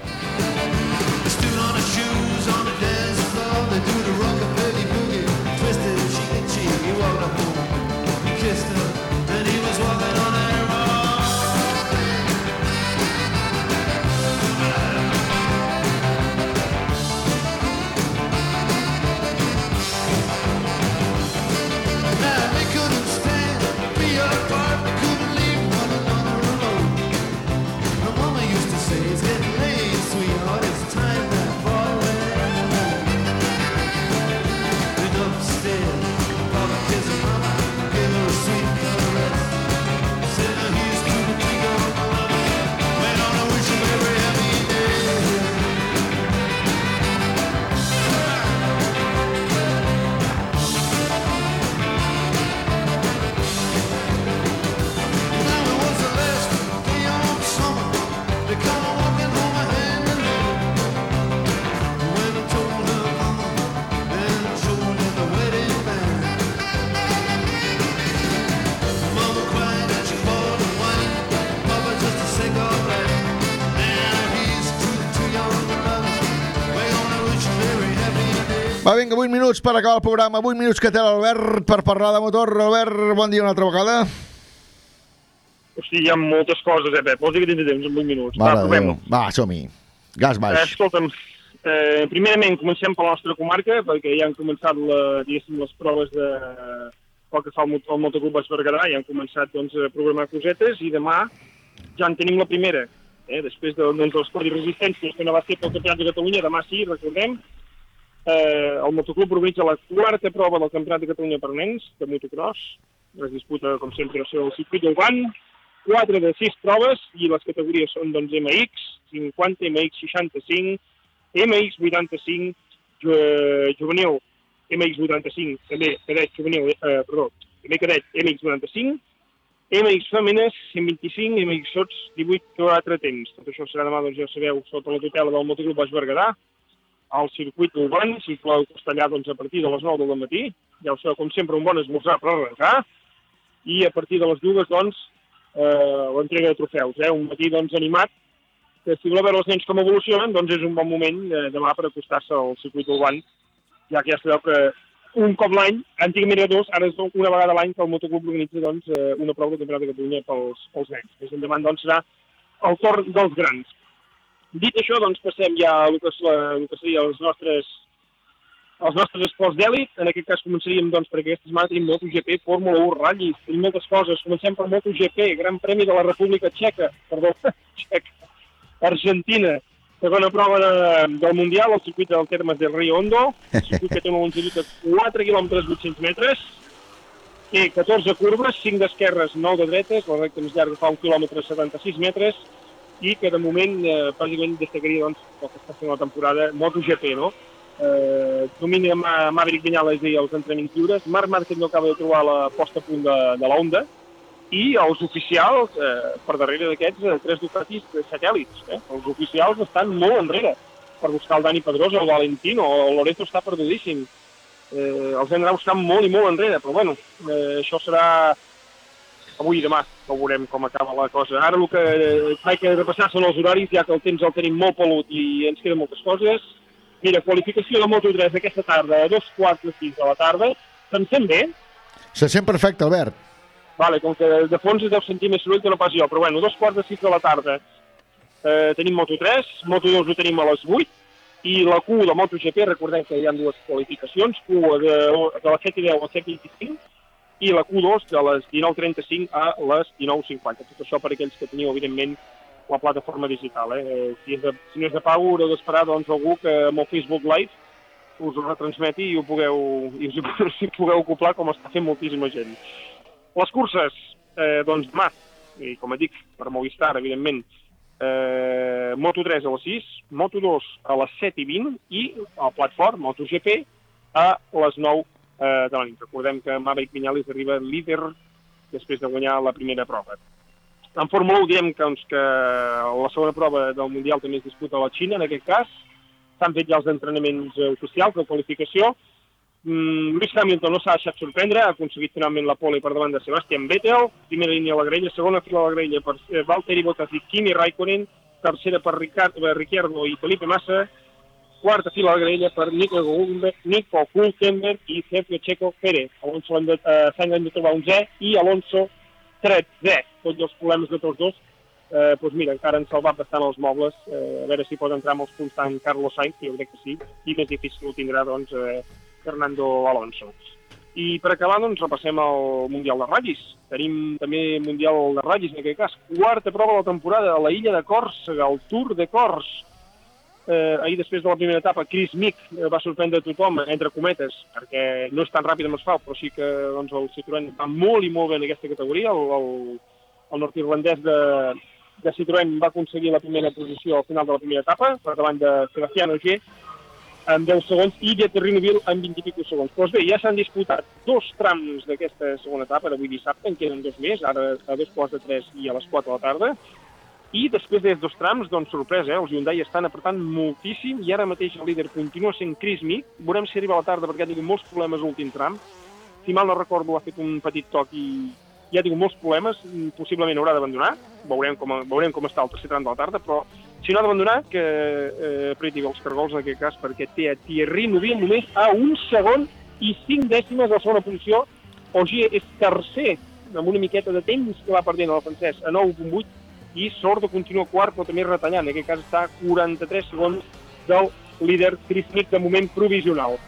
S3: Va, vinga, 8 minuts per acabar el programa, 8 minuts que té l'Albert per parlar de motor. Albert, bon dia una altra vegada.
S16: Hosti, hi ha moltes coses, Pep. Vols dir que tens temps en 8 minuts?
S3: Va, som-hi. Gas baix.
S16: Escolta'm, primerament comencem per la nostra comarca, perquè ja han començat les proves pel que fa al Motoclub Esberguedà, ja han començat a programar cosetes, i demà ja en tenim la primera. Després dels Codi Resistències, que no va ser pel Campionat de Catalunya, demà sí, recordem. El Motoclub organitza la 4a prova del Campionat de Catalunya per nens, de motocross. Es disputa, com sempre, el circuit d'Olvan. 4 de 6 proves, i les categories són MX 50, MX 65, MX 85, juvenil MX 85, també cadet juvenil, també cadet MX 95, MX Fèmenes, 125, MX Sots, 18 4 temps. Tot això serà demà, doncs ja sabeu, sota la tutela del Motoclub Baix Berguedà, al circuit urbà, si podeu castellar doncs, a partir de les 9 del matí. Ja ho sabeu, com sempre, un bon esmorzar per arrencar. I a partir de les 2, doncs, l'entrega de trofeus. Un matí, doncs, animat, que si voleu veure els nens com evolucionen, doncs és un bon moment demà per acostar-se al circuit urbà, ja que ja sabeu que un cop l'any, antigament era 2, ara és una vegada a l'any que el motoclub organitza doncs, una prova de campionat de Catalunya pels nens. Més endavant doncs, serà el torn dels grans. Dit això, doncs, passem ja a el que seria els nostres esports d'èlit. En aquest cas començaríem doncs, perquè aquesta setmana tenim MotoGP, Fórmula 1, ratllis, tenim moltes coses. Comencem per MotoGP, Gran Premi de la República Txeca, Argentina. Segona prova del Mundial, el circuit del Termes de Rio Hondo, circuit que té una longitud de 4 quilòmetres 800 metres, té 14 curves, 5 d'esquerres, 9 de dretes, la recta més llarga fa 1 quilòmetre 76 metres, i que de moment pràcticament destacaria doncs, el que està fent la temporada MotoGP, no? Domina Maverick Viñales i els entrenaments lliures, Marc Márquez no acaba de trobar la posta a punt de la Honda, i els oficials, per darrere d'aquests, 3 Ducatis satèl·lits. Els oficials estan molt enrere per buscar el Dani Pedrosa, el Valentino, el Lorenzo està perdudíssim. Els hem d'anar buscant molt i molt enrere, però bueno, això serà avui i demà, que veurem com acaba la cosa. Ara el que faig que repassar són els horaris, ja que el temps el tenim molt pelut i ens queden moltes coses. Mira, qualificació de Moto3 aquesta tarda a 2:45 de la tarda. Se'n sent bé?
S3: Se sent perfecte, Albert.
S16: Vale, com que de fons es deu sentir més soroll que no pas jo, però bueno, 2:45 de la tarda tenim Moto3, Moto2 ho tenim a les 8, i la Q de MotoGP, recordem que hi ha 2 qualificacions, Q de les 7:10 a les 7:25, i la Q2 de les 19:35 a les 19:50. Tot això per aquells que teniu, evidentment, la plataforma digital. Si no és de pago, haureu d'esperar doncs, algú que amb el Facebook Live us ho retransmeti i us hi pugueu acoplar, com està fent moltíssima gent. Les curses, doncs demà, i com dic, per Movistar, evidentment, Moto3 a les 6, Moto2 a les 7:20 i el plat fort, MotoGP, a les 9 de la nit. Recordem que Maverick Viñales arriba líder després de guanyar la primera prova. En Fórmula 1 direm que la segona prova del Mundial també es disputa a la Xina, en aquest cas. S'han fet ja els entrenaments oficials de qualificació. Lewis Hamilton no s'ha deixat sorprendre, ha aconseguit finalment la pole per davant de Sebastian Vettel, primera línia a la grella, segona fila a la grella per Valtteri Bottas i Kimi Raikkonen, tercera per Ricciardo i Felipe Massa, quarta fila a la grella per Nico Hülkenberg i Sergio Checo Pérez. Alonso s'han de trobar 11è i Alonso 13è. Tots els problemes de tots dos, doncs mira, encara han salvat bastant els mobles, a veure si pot entrar amb els punts tant Carlos Sainz, que jo crec que sí, i més difícil ho tindrà, doncs, Fernando Alonso. I per acabar, doncs, repassem el Mundial de Ratllis. Tenim també Mundial de Ratllis, en aquest cas, quarta prova de la temporada a la illa de Còrsega, el Tour de Cors. Ahir, després de la primera etapa, Chris Mick va sorprendre tothom, entre cometes, perquè no és tan ràpid amb asfalt, però sí que doncs, el Citroën va molt i molt bé en aquesta categoria. El nord-irlandès de Citroën va aconseguir la primera posició al final de la primera etapa, per davant de Sebastian Ogier, en 10 segons, i de Terrinobil en 20 i pico segons. Doncs bé, ja s'han disputat 2 trams d'aquesta segona etapa d'avui dissabte, en queden 2 més, ara a 2:03 i a les 4 de la tarda. I després d'aquests 2 trams, doncs sorpresa, els Hyundai estan apretant moltíssim i ara mateix el líder continua sent Chris Mick. Veurem si arriba a la tarda perquè ha tingut molts problemes l'últim tram. Si mal no recordo, ha fet un petit toc i ja ha tingut molts problemes, possiblement haurà d'abandonar. Veurem com està el tercer tram de la tarda, però si no ha d'abandonar, que apreti els cargols en aquest cas, perquè té a Thierry Neuville només a 1 segon i 5 dècimes de la segona posició. Ogier és tercer, amb una miqueta de temps que va perdent el francès a 9,8, i Sordo continua quart, però també retallant. En aquest cas està a 43 segons del líder Chris Mick, de moment provisional.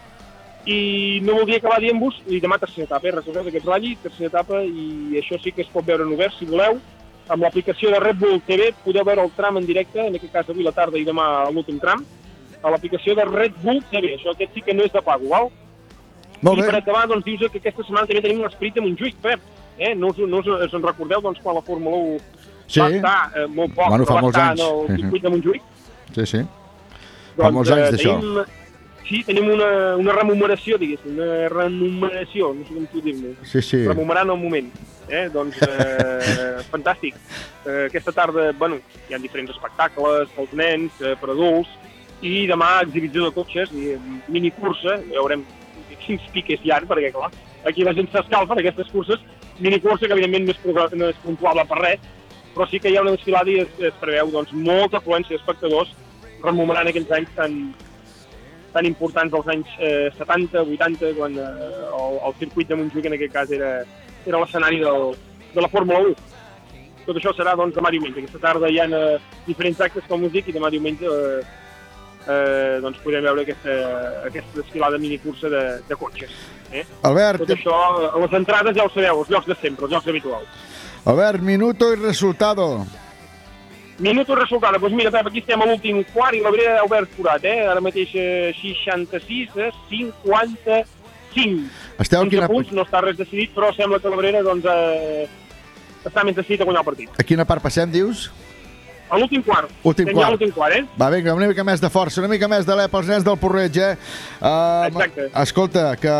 S16: I no voldria acabar dient-vos, i demà tercera etapa, recordeu d'aquest ratll, tercera etapa, i això sí que es pot veure en obert, si voleu. Amb l'aplicació de Red Bull TV podeu veure el tram en directe, en aquest cas avui la tarda i demà l'últim tram, a l'aplicació de Red Bull TV. Això aquest sí que no és de pago, val? I per acabar, doncs, dius que aquesta setmana també tenim l'Esperit de Montjuïc, Pep. No us en recordeu, doncs, quan la Fórmula 1 va estar molt poc,
S3: bueno,
S16: va estar en el circuit de Montjuïc?
S3: Sí. Fa molts anys d'això.
S16: Sí, tenim una remuneració, diguéssim, una remuneració, no sé com tu dir-ne.
S3: Sí.
S16: Remunerant el moment. Doncs, fantàstic. Aquesta tarda, bueno, hi ha diferents espectacles pels nens, per adults, i demà exhibició de cotxes, i minicursa, veurem quins piques hi ha, perquè, clar, aquí la gent s'escalfa en aquestes curses, minicursa que, evidentment, no és puntuable per res, però sí que hi ha una desfilada i es preveu, doncs, molta afluència d'espectadors, rememorant aquells anys tan importants dels anys 70, 80, quan el circuit de Montjuïc, en aquest cas, era l'escenari de la Fórmula 1. Tot això serà, doncs, demà diumenge. Aquesta tarda hi ha diferents actes, com us dic, i demà diumenge doncs, podrem veure aquesta desfilada minicursa de cotxes.
S3: Albert...
S16: Tot això, les entrades ja ho sabeu, els llocs de sempre, els llocs habituals.
S3: Albert, minuto i resultado.
S16: Minuto i resultado. Doncs mira, Pep, aquí estem a l'últim quart i l'Abrera ha obert forat, Ara mateix 66 a 55.
S3: Esteu en quina...
S16: punts, no està res decidit, però sembla que l'Abrera, doncs, està més decidit a guanyar el partit.
S3: A quina part passem, dius?
S16: A l'últim quart.
S3: Últim quart.
S16: L'últim quart,
S3: Va, vinga, una mica més de força, una mica més d'alè pels nens del Porreig,
S16: Exacte.
S3: Escolta, que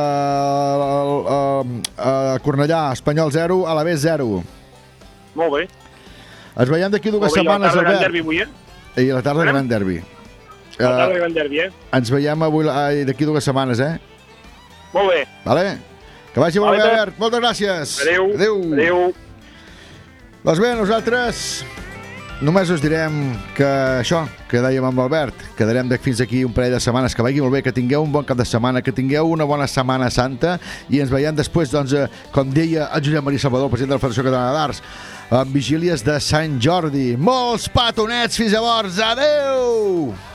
S3: Cornellà, Espanyol 0, Alavés 0.
S16: Molt bé.
S3: Ens veiem d'aquí 2 setmanes, Albert.
S16: I la tarda de Gran Derbi avui,
S3: I la tarda de Gran Derbi.
S16: La tarda de Gran Derbi,
S3: Ens veiem d'aquí 2 setmanes,
S16: Molt bé.
S3: Vale? Que vagi molt bé, Albert. Moltes gràcies.
S16: Adéu.
S3: Doncs bé, nosaltres només us direm que això, que dèiem amb l'Albert, quedarem fins aquí un parell de setmanes, que vagi molt bé, que tingueu un bon cap de setmana, que tingueu una bona Setmana Santa i ens veiem després, doncs, com deia el Josep Maria Salvador, president de la Federació Catalana d'Arts, amb vigílies de Sant Jordi. Molts petonets, fins llavors. Adeu!